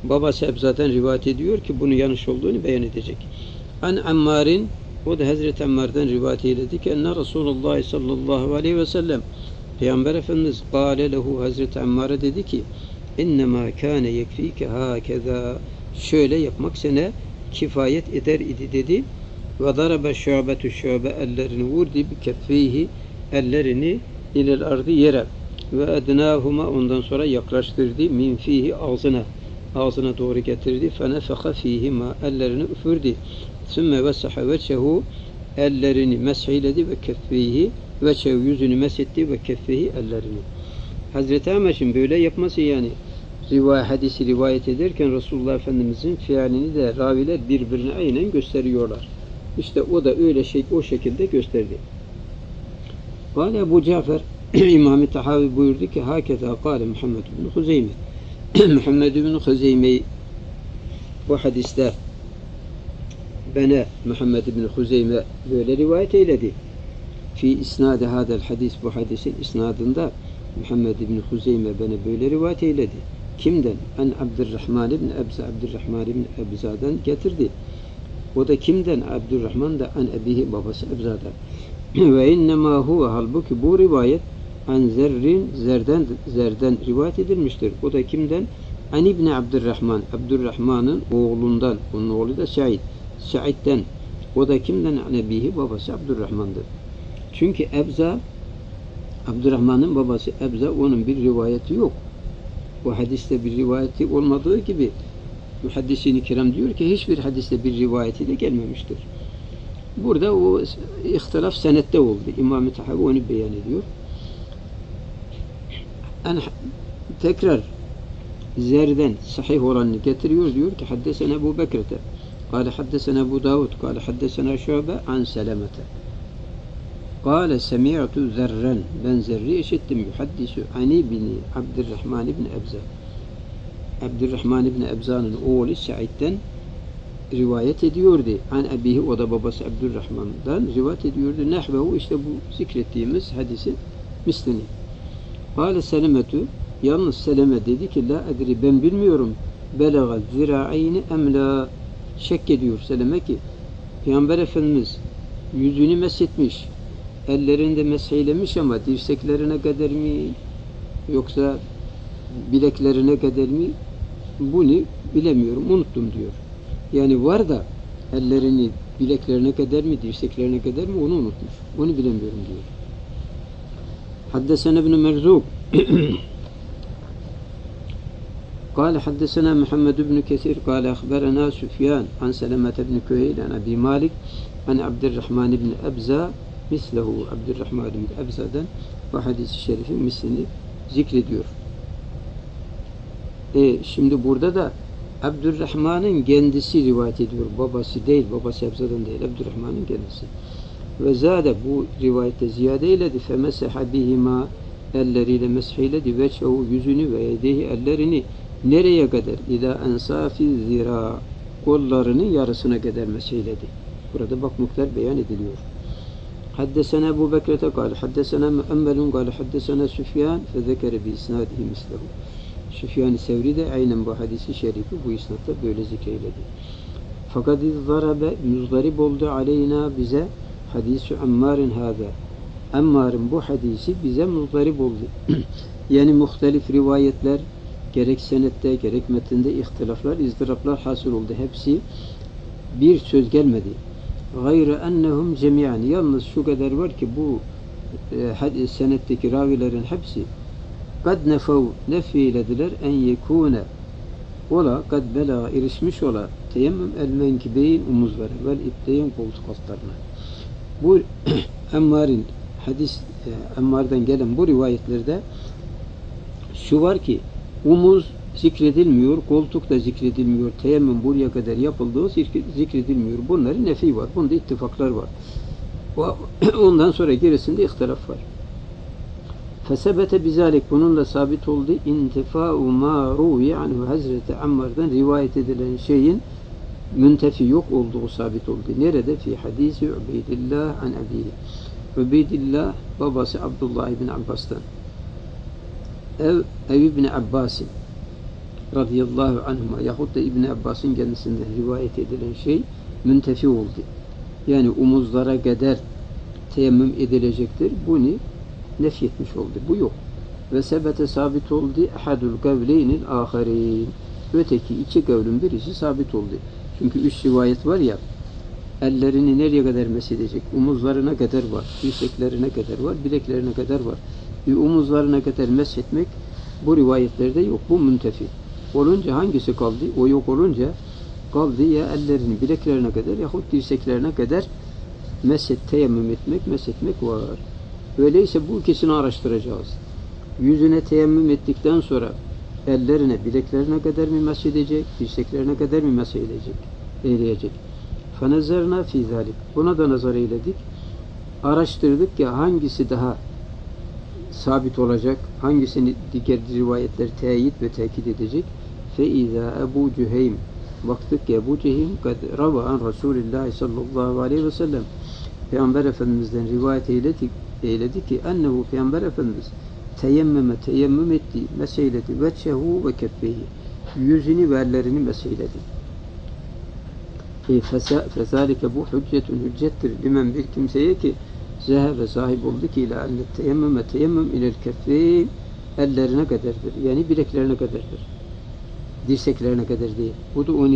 babası Ebza'dan rivayet ediyor ki bunu yanlış olduğunu beyan edecek. An Ammar'in, o da Hazreti Ammar'dan rivayet eyledi ki enne Resulullah sallallahu aleyhi ve sellem, Peygamber Efendimiz kâle lehu, Hazreti Ammar'a dedi ki innemâ kâne yekfîke hâkezâ, şöyle yapmak sana kifayet eder idi dedi. Ve darabe şu'betu şu'be, ellerini vurdu bi keffeyhi, ellerini ilel ardı yere, ve ednâhuma, ondan sonra yaklaştırdı min fihi, ağzına doğru getirdi. Fenefeha fihima, ellerini üfürdü. Sümme vesaha veçehu, ellerini meshiyledi ve keffeyhi, veçehu, yüzünü mesetti ve keffeyhi, ellerini. Hazreti Ahmet'in böyle yapması, yani hadisi rivayet ederken Resulullah Efendimizin fiilini de raviler birbirine aynen gösteriyorlar. İşte o da öyle o şekilde gösterdi. Kâle Ebu Cafer İmam-ı Tahavi buyurdu ki hakeza kâle Muhammed bin Huzeyme. Muhammed bin Huzeyme bu hadiste bana Muhammed bin Huzeyme böyle rivayet eyledi. Fi isnadi hadel hadis, bu hadisin isnadında Muhammed bin Huzeyme bana böyle rivayet eyledi. Kimden? En Abdurrahman bin Ebza, Abdurrahman bin Ebza'dan getirdi. O da kimden? Abdurrahman da an ebihi, babası Ebza'dan. Ve innemâ huve, halbuki bu rivayet an zerden rivayet edilmiştir. O da kimden? An İbni Abdurrahman, Abdurrahman'ın oğlundan. Onun oğlu da Said'den. O da kimden? An ebihi, babası Abdurrahman'dır. Çünkü Ebza, Abdurrahman'ın babası Ebza, onun bir rivayeti yok. Bu hadiste bir rivayeti olmadığı gibi muhaddis-i kiram diyor ki hiçbir hadiste bir rivayeti de gelmemiştir. Burada o ihtilaf senette oldu. İmam-ı Tahavi onu beyan ediyor. Tekrar zerden sahih olanını getiriyor, diyor ki haddesena Ebu Bekir'te kâle haddesena Ebu Davud kâle haddesena Şu'be an Selemete kâle semi'tu zerren, ben zerri işittim, yuhaddisu ani bini Abdurrahman ibn Ebza, Abdurrahman ibn Ebza'nın oğlu Said'den rivayet ediyordu. An ebihi, o da babası Abdurrahman'dan rivayet ediyordu. Nehvehu, işte bu zikrettiğimiz hadisin mislini. Kâle Selemetu, yalnız Seleme dedi ki la edri, ben bilmiyorum, belaga zira'ayni emla, şek ediyor Seleme ki Peygamber Efendimiz yüzünü meshetmiş, ellerini de mesheylemiş ama dirseklerine kadar mı yoksa bileklerine kadar mı, bunu bilemiyorum, unuttum diyor. Yani var da ellerini bileklerine kadar mı, dirseklerine kadar mı, onu unutmuş. Onu bilemiyorum diyor. Haddesena ibn Merzuk قال حدثنا محمد بن كثير قال أخبرنا سفيان عن سلمة بن كهيل عن أبي مالك عن عبد الرحمن بن أبزة mislehu, Abdurrahman bin Ebza'dan bu hadis-i şerifin mislini zikrediyor. Şimdi burada da Abdurrahman'ın kendisi rivayet ediyor. Babası değil, babası Ebza'dan değil, Abdurrahman'ın kendisi. Ve zade, bu rivayette ziyade eyledi. Femeseha bihima, elleriyle mesheyledi. Veçehu, yüzünü ve yedehi, ellerini nereye kadar? İlâ ensafi zira, kollarının yarısına kadar mesheyledi. Burada bak miktar beyan ediliyor. Haddesena Ebu Bekir'te kâle, haddesena Müemmelun kâle, haddesena Süfyan fezekere bi isnadihi mislehu. Süfyan-ı Sevri de aynen bu hadisi şerifi bu isnatta böyle zikreyledi. Fakat izzarabe, müzdarib oldu aleyna, bize hadis-i Ammar'ın hâzâ. Ammar'ın bu hadisi bize müzdarib oldu. Yani muhtelif rivayetler, gerek senette gerek metinde ihtilaflar, izdıraplar hasıl oldu. Hepsi bir söz gelmedi. Gayrı ennehum cemiyan, yalnız şu kadar var ki bu senetteki ravilerin hepsi kad nefev, nefiylediler en yekûne ola, kad bela, erişmiş ola teyemmüm el menkibeyn, omuzları vel ipteyn, koltuk altlarına. Bu Ammar'ın Ammar'dan gelen bu rivayetlerde şu var ki omuz zikredilmiyor, koltuk da zikredilmiyor, teyemmüm buraya kadar yapıldığı zikredilmiyor. Bunların nefi var, bunda ittifaklar var. Ondan sonra gerisinde ihtilaf var. Fesebete bizalik, bununla sabit oldu. İntifa'u ma ruhi anhu, Hazreti Ammar'dan rivayet edilen şeyin müntefi yok olduğu sabit oldu. Nerede? Fi hadisi Ubeydillah an abihi. Ubeydillah babası Abdullah ibn Abbas'tan. Ev ibn Abbas'ın. radıyallahu anhuma yahut da İbn Abbas'ın kendisinden rivayet edilen şey müntefi oldu. Yani omuzlara kadar teyemmüm edilecektir. Bunu nefyetmiş oldu. Bu yok. Ve sebete sabit oldu. Ahadul kavleynil aharin. Öteki iki kavlin birisi sabit oldu. Çünkü üç rivayet var ya, ellerini nereye kadar mesedecek? Omuzlarına kadar var. Dirseklerine kadar var. Bileklerine kadar var. Omuzlarına kadar meshetmek bu rivayetlerde yok. Bu müntefi. Olunca hangisi kaldı? O yok olunca kaldı ya ellerini bileklerine kadar yahut dirseklerine kadar teyemmüm etmek, meshetmek var. Öyleyse bu ikisini araştıracağız. Yüzüne teyemmüm ettikten sonra ellerine, bileklerine kadar mı mesedecek, dirseklerine kadar mı mesedecek? فَنَزَرْنَا فِي ذَٰلِكَ Buna da nazar eyledik. Araştırdık ya hangisi daha sabit olacak, hangisini diğer rivayetler teyit ve tekit edecek. فَاِذَا Ebu Cüheym baktık ki Ebu Cüheym kad rava an Resulullah sallallahu aleyhi ve sellem Peygamber Efendimiz'den rivayet eyledi ki ennehu Peygamber Efendimiz teyemmüm etti, meseyledi veçhehu ve keffeyhi yüzünü ve ellerini meseyledi. Fezalike bu hüccettir limen bir kimseye ki zehebe sahip oldu ki ila enne teyemmüm ilel keffeyn ellerine kadardır. Yani bileklerine kadardır. Dirseklerine kadar değil. Bu da onu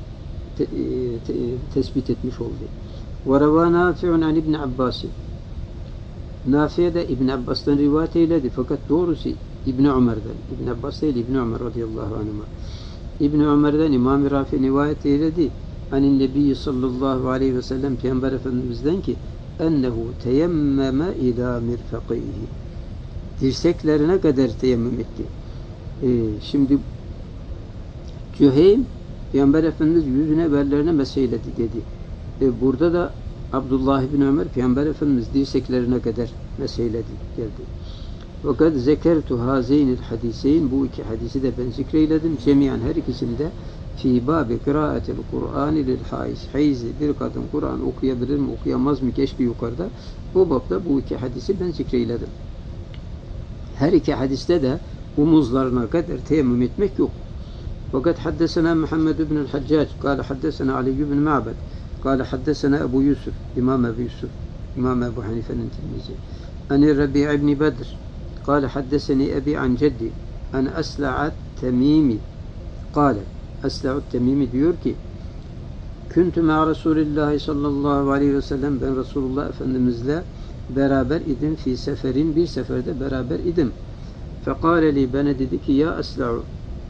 tespit etmiş oldu. Ve reva Nafi'un an İbn Abbas. Nafi'ye de İbn Abbas'tan rivayet eyledi. Fakat doğrusu İbn Ömer'den. İbn Abbas değil, İbn Ömer radıyallahu anhuma. İbn Ömer'den İmam-ı Rafi rivayet eyledi. Anin Nebi sallallahu aleyhi ve sellem Peygamber Efendimiz'den ki ennehu teyemmeme ila mirfakıyhi. Dirseklerine kadar teyemmüm etti. Şimdi Cüheym Peygamber Efendimiz yüzüne ve ellerine meseyledi dedi. Burada da Abdullah bin Ömer Peygamber Efendimiz dirseklerine kadar meseyledi geldi. Fakat zekertu hazeynil hadiseyn bu iki hadisi de ben zikreyledim. Cemiyen her ikisinde fi babi kıraatil Kur'an'i lil haiz. Hayzi bir kadın Kur'an okuyabilir mi, okuyamaz mı? Geçti yukarıda. Bu babda bu iki hadisi ben zikreyledim. Her iki hadiste de omuzlarına kadar teyemmüm etmek yok. Fakat haddesena Muhammed ibn el-Haccac kâle haddesena Ali ibn Ma'bed kâle haddesena Ebu Yusuf İmam Ebu Yusuf İmam Ebu Hanife'nin tilmizi Ani Rabi' ibn Bedr kâle haddeseni Ebi an Ceddi an Esla'at Temimi kâle Esla'at Temimi diyor ki Küntü ma Resulullah sallallahu aleyhi ve sellem ben Resulullah Efendimizle beraber idim fi seferin bir seferde beraber idim. Fekâle li bana dedi ki ya Esla'u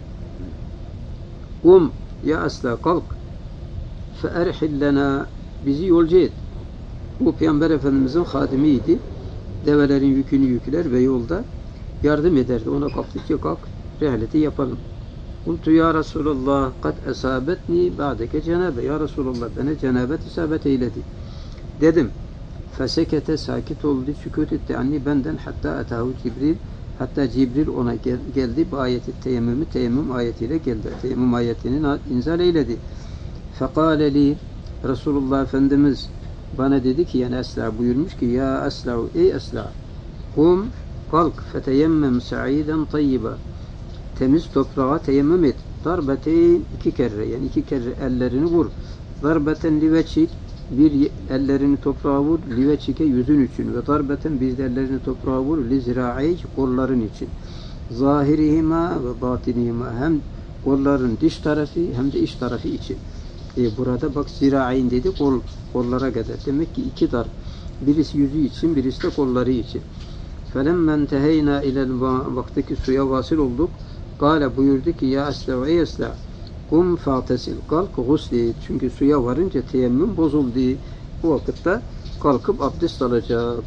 ya Esla kalk feerhil lena bizi yolcu et. Bu Peygamber Efendimizin hadimiydi. Develerin yükünü yükler ve yolda yardım ederdi. Ona kalktıkça kalk rehleti yapalım. Kultu ya Resulallah kad esabetni ba'deke cenabe. Ya Resulallah bana cenabet isabet eyledi. Dedim. Fesekete sakit oldu. Sükut etti anni benden hatta atahu Cibril. Hatta Cibril ona geldi. Bu ayeti teyemmüm ayetiyle geldi. Teyemmüm ayetinin inzal eyledi. Fekale li Resulullah Efendimiz bana dedi ki yani Esla buyurmuş ki ya Esla ey Esla kum kalk feteyemmem sa'iden tayyiba temiz toprağa teyemmüm et. Darbeteyn iki kere yani iki kere ellerini vur. Darbeten liveçik bir ellerini toprağa vur liveçike yüzün için ve darbeten bir de ellerini toprağa vur li zira'eyk kolların için. Zahirihima ve batinihima hem kolların dış tarafı hem de iç tarafı için. Burada bak zira'eyn dedi kollara kadar. Demek ki iki darp. Birisi yüzü için birisi de kolları için. Felemmen teheyna ilel vaktaki suya vasıl olduk. Kale buyurdu ki ya Esla ey Esla kum fa'tesil kalk gusli çünkü suya varınca teyemmüm bozuldu. Bu vakitte kalkıp abdest alacak.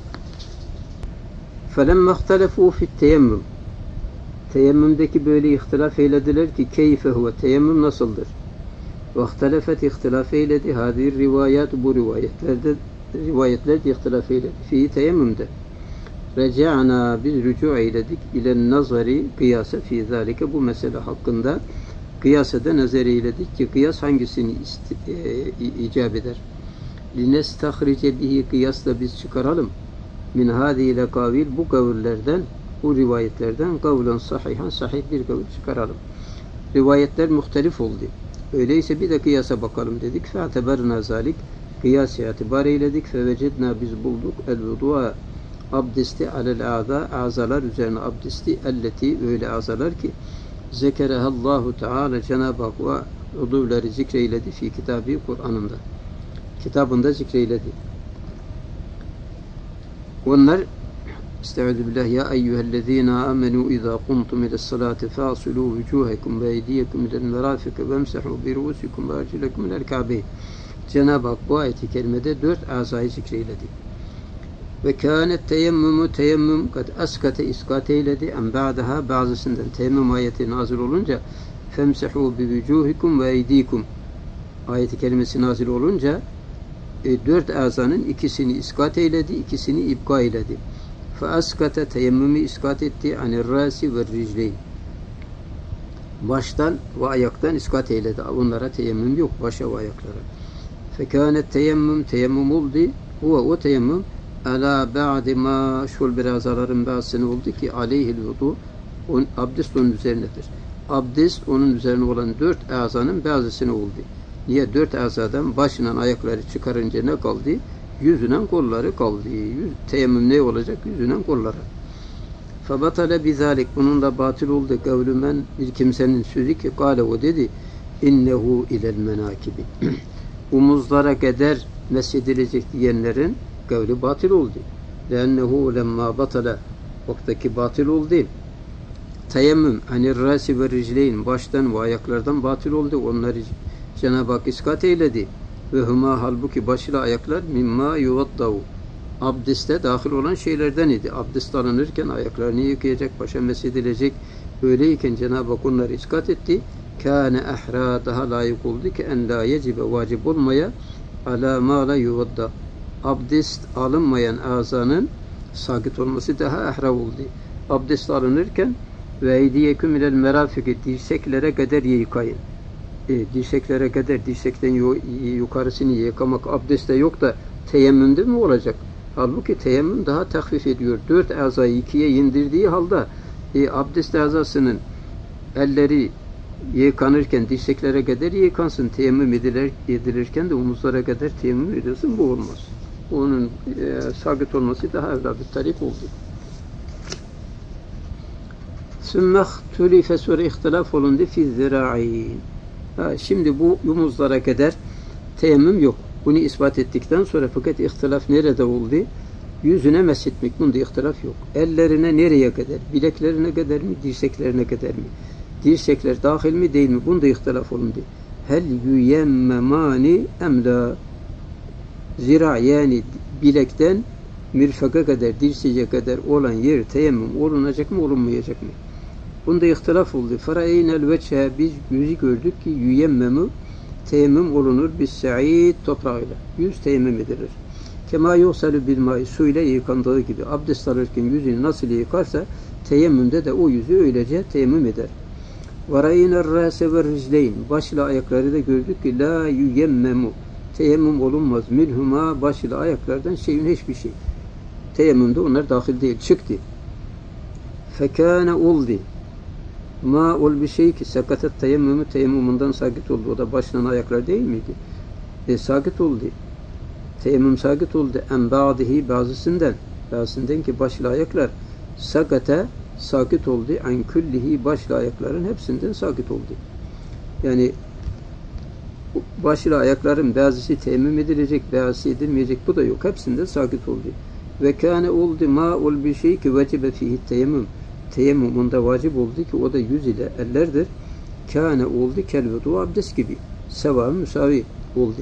Felemme ihtelefu fit teyemmüm teyemmümdeki böyle ihtilaf eylediler ki keyfe huve teyemmüm nasıldır? Ve ihtilafet ihtilaf eyledi hadir rivayet bu rivayetler de ihtilaf eyledi fi teyemmümde. Reca'na biz rücu eyledik ile nazari kıyasa fi zalike bu mesele hakkında kıyasada nazar eyledik ki kıyas hangisini icap eder? Linestahrice bihi kıyasla biz çıkaralım min hadihi kavil bu kavullerden bu rivayetlerden kavlen sahihan sahih bir kavul çıkaralım. rivayetler muhtelif oldu. Öyleyse bir de kıyasa bakalım dedik. Fe'teberna zalik. Kıyas itibar eyledik. Fevecedna biz bulduk. El-vudu'a abdesti alel a'za. Azalar üzerine abdesti. Elleti öyle azalar ki zekerehallahu teala Cenab-ı Hak ve uduvları zikreyledi fi kitabı Kur'an'ında. Kitabında zikreyledi. Onlar Estağfirullah ya eyyühellezine amenu izâ kumtum ile's-salâti fâsilû vücûhekum ve eydiyekum ilel-merâfike vemsehû bi rûsikum ve arculekum ilel-kâbeyn. Cenab-ı Hak bu ayet-i kerimede 4 azayı zikreyledi. Ve kânet teyemmüm kad askate iskat eyledi en ba'daha bazısından teyemmüm ayeti nazil olunca femsehû bi vücûhikum ve eydikum ayet-i kerimesi nazil olunca 4 azanın ikisini iskat eyledi, ikisini ibka eyledi. Faaskate teyemmümü iskat etti anir rasi ve ricleyn. Baştan ve ayaktan iskat eyledi. Onlara teyemmüm yok, başa ve ayaklara. Fekânet teyemmüm oldu. O teyemmüm ala ba'di ma şul bir azaların bazısını oldu ki aleyhil vudu abdest onun üzerinedir. Abdest onun üzerine olan 4 azanın bazısını oldu. Niye? 4 azadan başından ayakları çıkarınca ne kaldı? Yüzünen kolları kaldı. Teyemmüm ne olacak? Yüzünen kolları. Febatale bizalik. Bununla batıl oldu. Kavlümen bir kimsenin sözü ki kâle o dedi innehu ilel menakibi. Omuzlara kadar mesedilecek diyenlerin kavli batıl oldu. Lennehu lemma batale vaktaki batıl oldu. Teyemmüm anir rasi ve ricleyn baştan ve ayaklardan batıl oldu. Onları Cenab-ı Hak iskat eyledi. Ve huma halbuki başla ayaklar mimma yuvaddau abdeste dahil olan şeylerden idi. Abdest alınırken ayaklarını yıkayacak, başa mesedilecek. Öyleyken Cenab-ı Hak onları iskat etti. Kâne ehra daha layık oldu ki en la yecibe vacip olmaya ala ma la yuvadda abdest alınmayan azanın sakit olması daha ehra oldu. Abdest alınırken ve eydiyeküm ilel merafiki dirseklere kadar yıkayın. Dirseklere kadar dirsekten yukarısını yıkamak abdestte yok da teyemmümde mi olacak? Halbuki teyemmüm daha tahfif ediyor. 4 azayı 2'ye indirdiği halde abdest azasının elleri yıkanırken dirseklere kadar yıkansın. Teyemmüm edilirken de omuzlara kadar teyemmüm edilsin. Bu olmaz. Onun sabit olması daha evla bir tarik oldu. Sümmeh tülife sonra ihtilaf olundu fi zira'in. Şimdi bu omuzlara kadar teyemmüm yok. Bunu ispat ettikten sonra fakat ihtilaf nerede oldu? Yüzüne meshetmek. Bunda ihtilaf yok. Ellerine nereye kadar? Bileklerine kadar mı? Dirseklerine kadar mı? Dirsekler dahil mi değil mi? Bunda ihtilaf olundu. Hel yüyemmemani emla zira yani bilekten mirfaka kadar, dirseğe kadar olan yer teyemmüm olunacak mı, olunmayacak mı? Bunda ihtilaf oldu. Faraynel veçhe biz yüzü gördük ki yüyemmemu teyemmüm olunur bis sa'id toprağıyla. Yüz teyemmüm edilir. Kema yusalü bil mai suyla yıkandığı gibi abdest alırken yüzünü nasıl yıkarsa teyemmümde de o yüzü öylece teyemmüm eder. Varaynel rase ve ricleyn başla ayakları da gördük ki la yüyemmemu teyemmüm olunmaz. Minhuma başla ayaklardan şeyin hiçbir şey. Teyemmümde onlar dahil değil. Çıktı. Fekâne oldu. Ma ol bir şey ki sakatet teyemmümü teyemmümünden sakit oldu. O da başından ayaklar değil miydi? Sakit oldu. Teyemmüm sakit oldu. En ba'dihi bazısından ki başlı ayaklar sakate sakit oldu. En küllihi başlı ayakların hepsinden sakit oldu. Yani başlı ayakların bazısı teyemmüm edilecek, bazısı edilmeyecek. Bu da yok. Hepsinden sakit oldu. Ve kâne oldu ma ol bir şey ki vecibe fihi teyemmüm. Teyemmüm onda vacip oldu ki o da yüz ile ellerdir. Kâne oldu kelvedu abdest gibi. Seva müsavi oldu.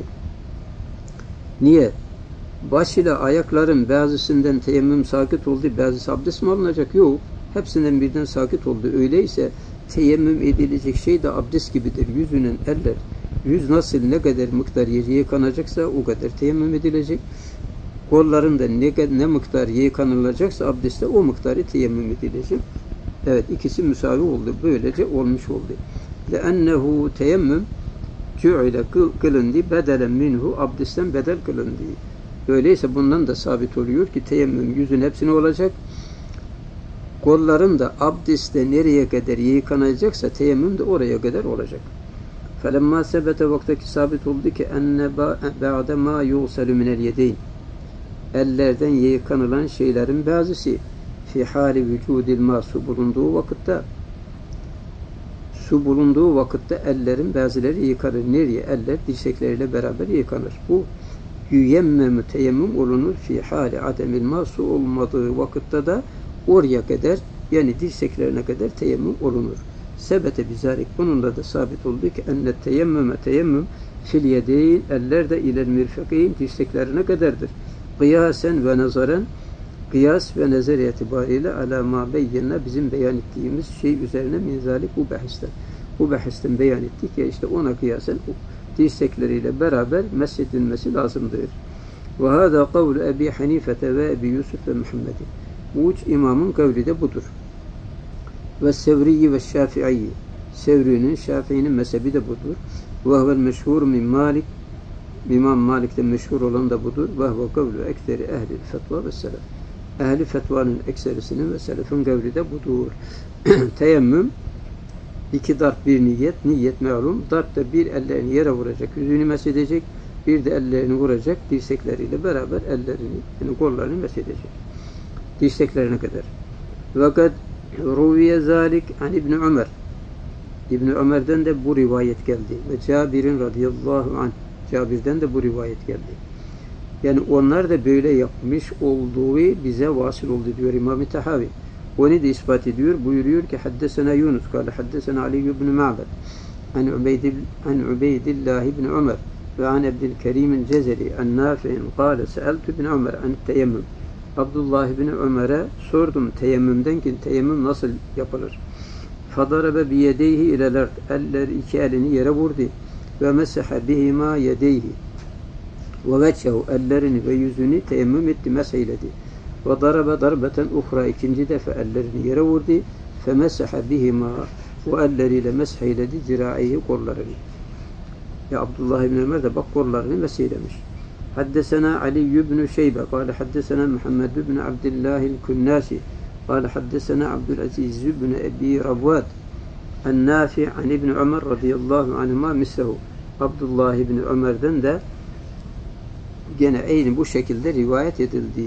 Niye? Baş ile ayakların bazısından teyemmüm sakit oldu. Bazısı abdest mi alınacak? Yok. Hepsinden birden sakit oldu. Öyleyse teyemmüm edilecek şey de abdest gibidir. Yüzünün eller. Yüz nasıl ne kadar miktar yıkanacaksa o kadar teyemmüm edilecek. Kollarında ne miktar yıkanılacaksa abdestte o miktarı teyemmüm edilecek. Evet, ikisi müsavi oldu. Böylece olmuş oldu. لَاَنَّهُ teyemmüm cü'ile kılındı bedelen minhu abdestten bedel kılındı. Öyleyse bundan da sabit oluyor ki teyemmüm yüzün hepsine olacak. Kolların da abdestte nereye kadar yıkanacaksa teyemmüm de oraya kadar olacak. فَلَمَّا sebete vaktaki sabit oldu ki enne ba'de ma yuğselu minel yedeyn. Ellerden yıkanılan şeylerin bazısı fi hali vücudil ma su bulunduğu vakitte ellerin bazıları yıkanır. Nereye? Eller dirsekleriyle beraber yıkanır. Bu yüyemmemü teyemmüm olunur fi hali ademil ma su olmadığı vakitte de oraya kadar yani dirseklerine kadar teyemmüm olunur. Sebete bizalik bununla da sabit oldu ki enne teyemmüm fil yedeyn ellerde ilel mirfekeyn dirseklerine kadardır. Kıyasen ve nazaren kıyas ve nazar itibariyle ala ma beyyena bizim beyan ettiğimiz şey üzerine minzalik bu bahisten. Bu bahisten beyan ettik ya işte ona kıyasen dirsekleriyle beraber mesedilmesi lazımdır. Ve hâdâ kavlu Ebi Hanifete ve Ebi Yusuf ve Muhammed'in. Bu üç imamın kavli de budur. Ve Sevriyi ve Şafi'i. Sevri'nin, Şafii'nin mezhebi de budur. Ve huvel meşhur min Malik. İmam Malik'te meşhur olan da budur. Ve huve kavlu ekseri ehli fetva ve selef. Ehli fetvanın ekserisinin ve selefin kavli de budur. Teyemmüm, iki darp bir niyet, niyet ma'lum. Darp da bir ellerini yere vuracak, yüzünü mesedecek, bir de ellerini vuracak, dirsekleriyle beraber ellerini, yani kollarını mesedecek. Dirseklerine kadar. Fakat ruviye zalik an İbn Ömer. İbn Ömer'den de bu rivayet geldi. Ve Cabir'in radıyallahu anh. Cabir'den de bu rivayet geldi. Yani onlar da böyle yapmış olduğu bize vasıl oldu diyor İmam-ı Tahavi. Onu da ispat ediyor. Buyuruyor ki haddesena Yunus. Kale haddesena Ali ibn Ma'bed. An Ubeydillah ibn Ömer. Ve an Abdülkerim el-Cezeri. En Nafi'in kâle seeltu ibn Ömer an teyemmüm. Abdullah ibn Ömer'e sordum teyemmümden ki teyemmüm nasıl yapılır? Fadarabe biyedeyhi ilelert. Eller iki elini yere vurdu. Ve mesaha bihima yedeyhi. Ve veçehu ellerini ve yüzünü teyemmüm etti, meseyledi. Ve darabe darbeten uhra ikinci defa ellerini yere vurdu. Fe mesaha bihima o elleriyle mesheyledi ziraihi kollarını. Ya Abdullah ibn Ömer de bak kollarını meseylemiş. Haddesena Ali ibn Şeybe kâle haddesena Muhammed ibn Abdullah el-Kunnasi kâle haddesena Abdülaziz ibn Ebi Rabvat en-Nafi an İbn Ömer radıyallahu anhuma mislehu. Abdullah ibn Ömer'den de gene aynı bu şekilde rivayet edildi.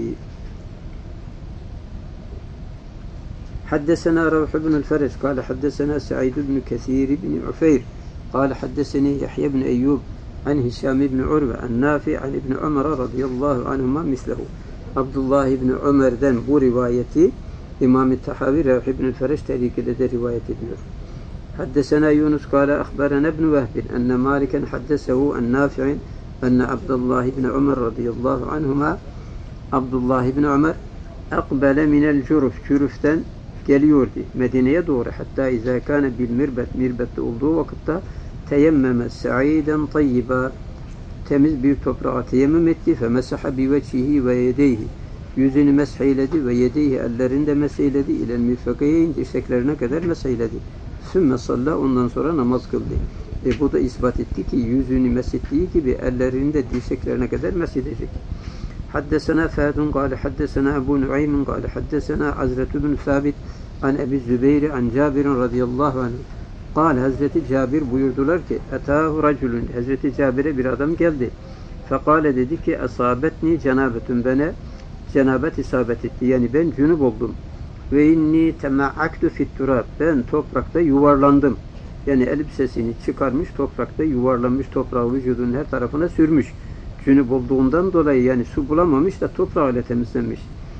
Haddesena Ravh ibn el-Fereç kâle haddesena Sa'id ibn Kesir ibn Ufeyr kâle haddeseni Yahya ibn Eyyub an Hişam ibn Urve en-Nafi an İbn Ömer radıyallahu anhuma mislehu. Abdullah ibn Ömer'den bu rivayeti İmam-ı Tahavi Ravh ibn el-Fereç tarikiyle de rivayet ediyor. Haddesena Yunus kâle ahbarana ibn Vehbin enne Maliken haddesehu en-Nafi'in enne Abdullah ibn Ömer radıyallahu anhuma Abdullah ibn Ömer akbele minel cüruf cüruften geliyordu Medine'ye doğru hatta izâ kâne bil mirbette olduğu vakitte teyemmeme sa'iden tayyiba temiz bir toprağa teyemmüm etti fe mesaha bi vecihi ve yedeyhi yüzünü mesheyledi ve yedeyhi ellerinde mesheyledi ilel mirfekeyn dirseklerine kadar mesheyledi. Sümme salla ondan sonra namaz kıldı. Bu da ispat etti ki yüzünü meshettiği gibi ellerini de dirseklerine kadar mesedecek. Haddesena Fadun kâle haddesena Ebu Nu'aymin kâle haddesena Azret ibn Sabit an Ebi Zübeyri an Cabir'in radıyallahu anh. Kâle Hazreti Cabir buyurdular ki etâhu raculun Hazreti Cabir'e bir adam geldi. Fekâle dedi ki asabetni cenabetun bana cenabet isabet etti. Yani ben cünüp oldum. Ve inni tema'aktu fit turab. Ben toprakta yuvarlandım. Yani elbisesini çıkarmış, toprakta yuvarlanmış, toprağı vücudunun her tarafına sürmüş. Cünüp olduğundan dolayı yani su bulamamış da toprağıyla temizlenmiş.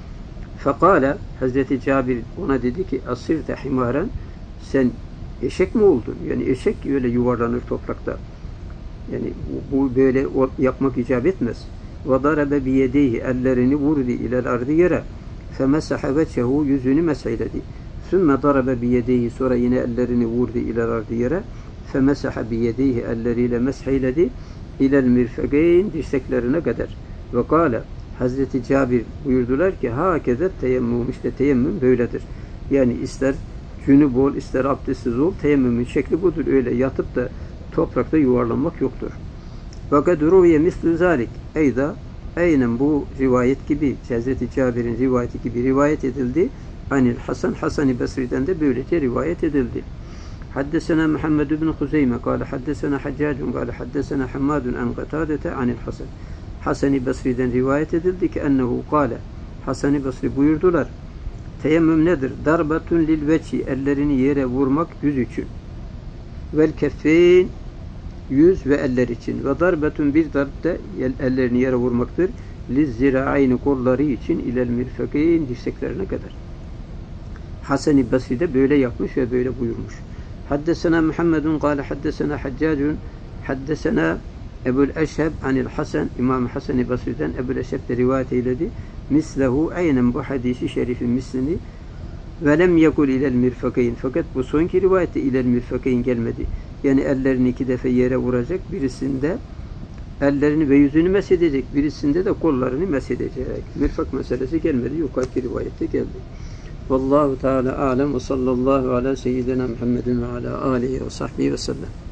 Fekâle Hazreti Cabir ona dedi ki asirte himaren sen eşek mi oldun? Yani eşek öyle yuvarlanır toprakta. Yani bu böyle yapmak icap etmez. Ve darabe biyedeyhi ellerini vurdu ilel ardı yere. Femesaha veçehu yüzünü meseyledi. Sümme darabe biyedeyhi sonra yine ellerini vurdu ilel ardı yere. Femesaha biyedeyhi elleriyle mesheyledi. İlel mirfegeyn dirseklerine kadar. Ve kâle Hazreti Cabir buyurdular ki hakeze teyemmüm işte teyemmüm böyledir. Yani ister cünüp ol ister abdestsiz ol teyemmümün şekli budur. Öyle yatıp da toprakta yuvarlanmak yoktur. Fakat ruviye mislu zalik. Aynen bu rivayet gibi Hazreti Cabir'in rivayeti gibi rivayet edildi. anil Hasan, Hasan-ı Basri'den de böylece rivayet edildi. Haddesena Muhammed ibn Huzeyme kâle haddesena Haccacun kâle haddesena Hammadun an Gatâdete anil Hasan. Hasan-ı Basri'den rivayet edildi ki ennehu kâle, Hasan-ı Basri buyurdular. Teyemmüm nedir? Darbatun lil veçhi, ellerini yere vurmak yüz için. Vel keffeyn, yüz ve eller için. Ve darbetun, bir darb de ellerini yere vurmaktır. Liz zira'ayni, kolları için, ilel mirfekeyn, dirseklerine kadar. Hasan-ı Basri de böyle yapmış ve böyle buyurmuş. Haddesena Muhammedun kâle haddesena Haccacun haddesena Ebul Eşheb anil Hasan, İmam Hasan-ı Basri'den Ebul Eşheb de rivayet eyledi. Mislehu, aynen bu hadisi şerifin mislini ve lem yekul ilel mirfekeyn, fakat bu sonki rivayette ilel mirfekeyn gelmedi. Yani ellerini 2 defa yere vuracak, birisinde ellerini ve yüzünü mesedecek, birisinde de kollarını mesedecek. Mirfak meselesi gelmedi, yukarıki rivayette geldi. Vallahu Teala alem ve sallallahu ala seyyidina Muhammedin ve ala alihi ve sahbihi ve sellem.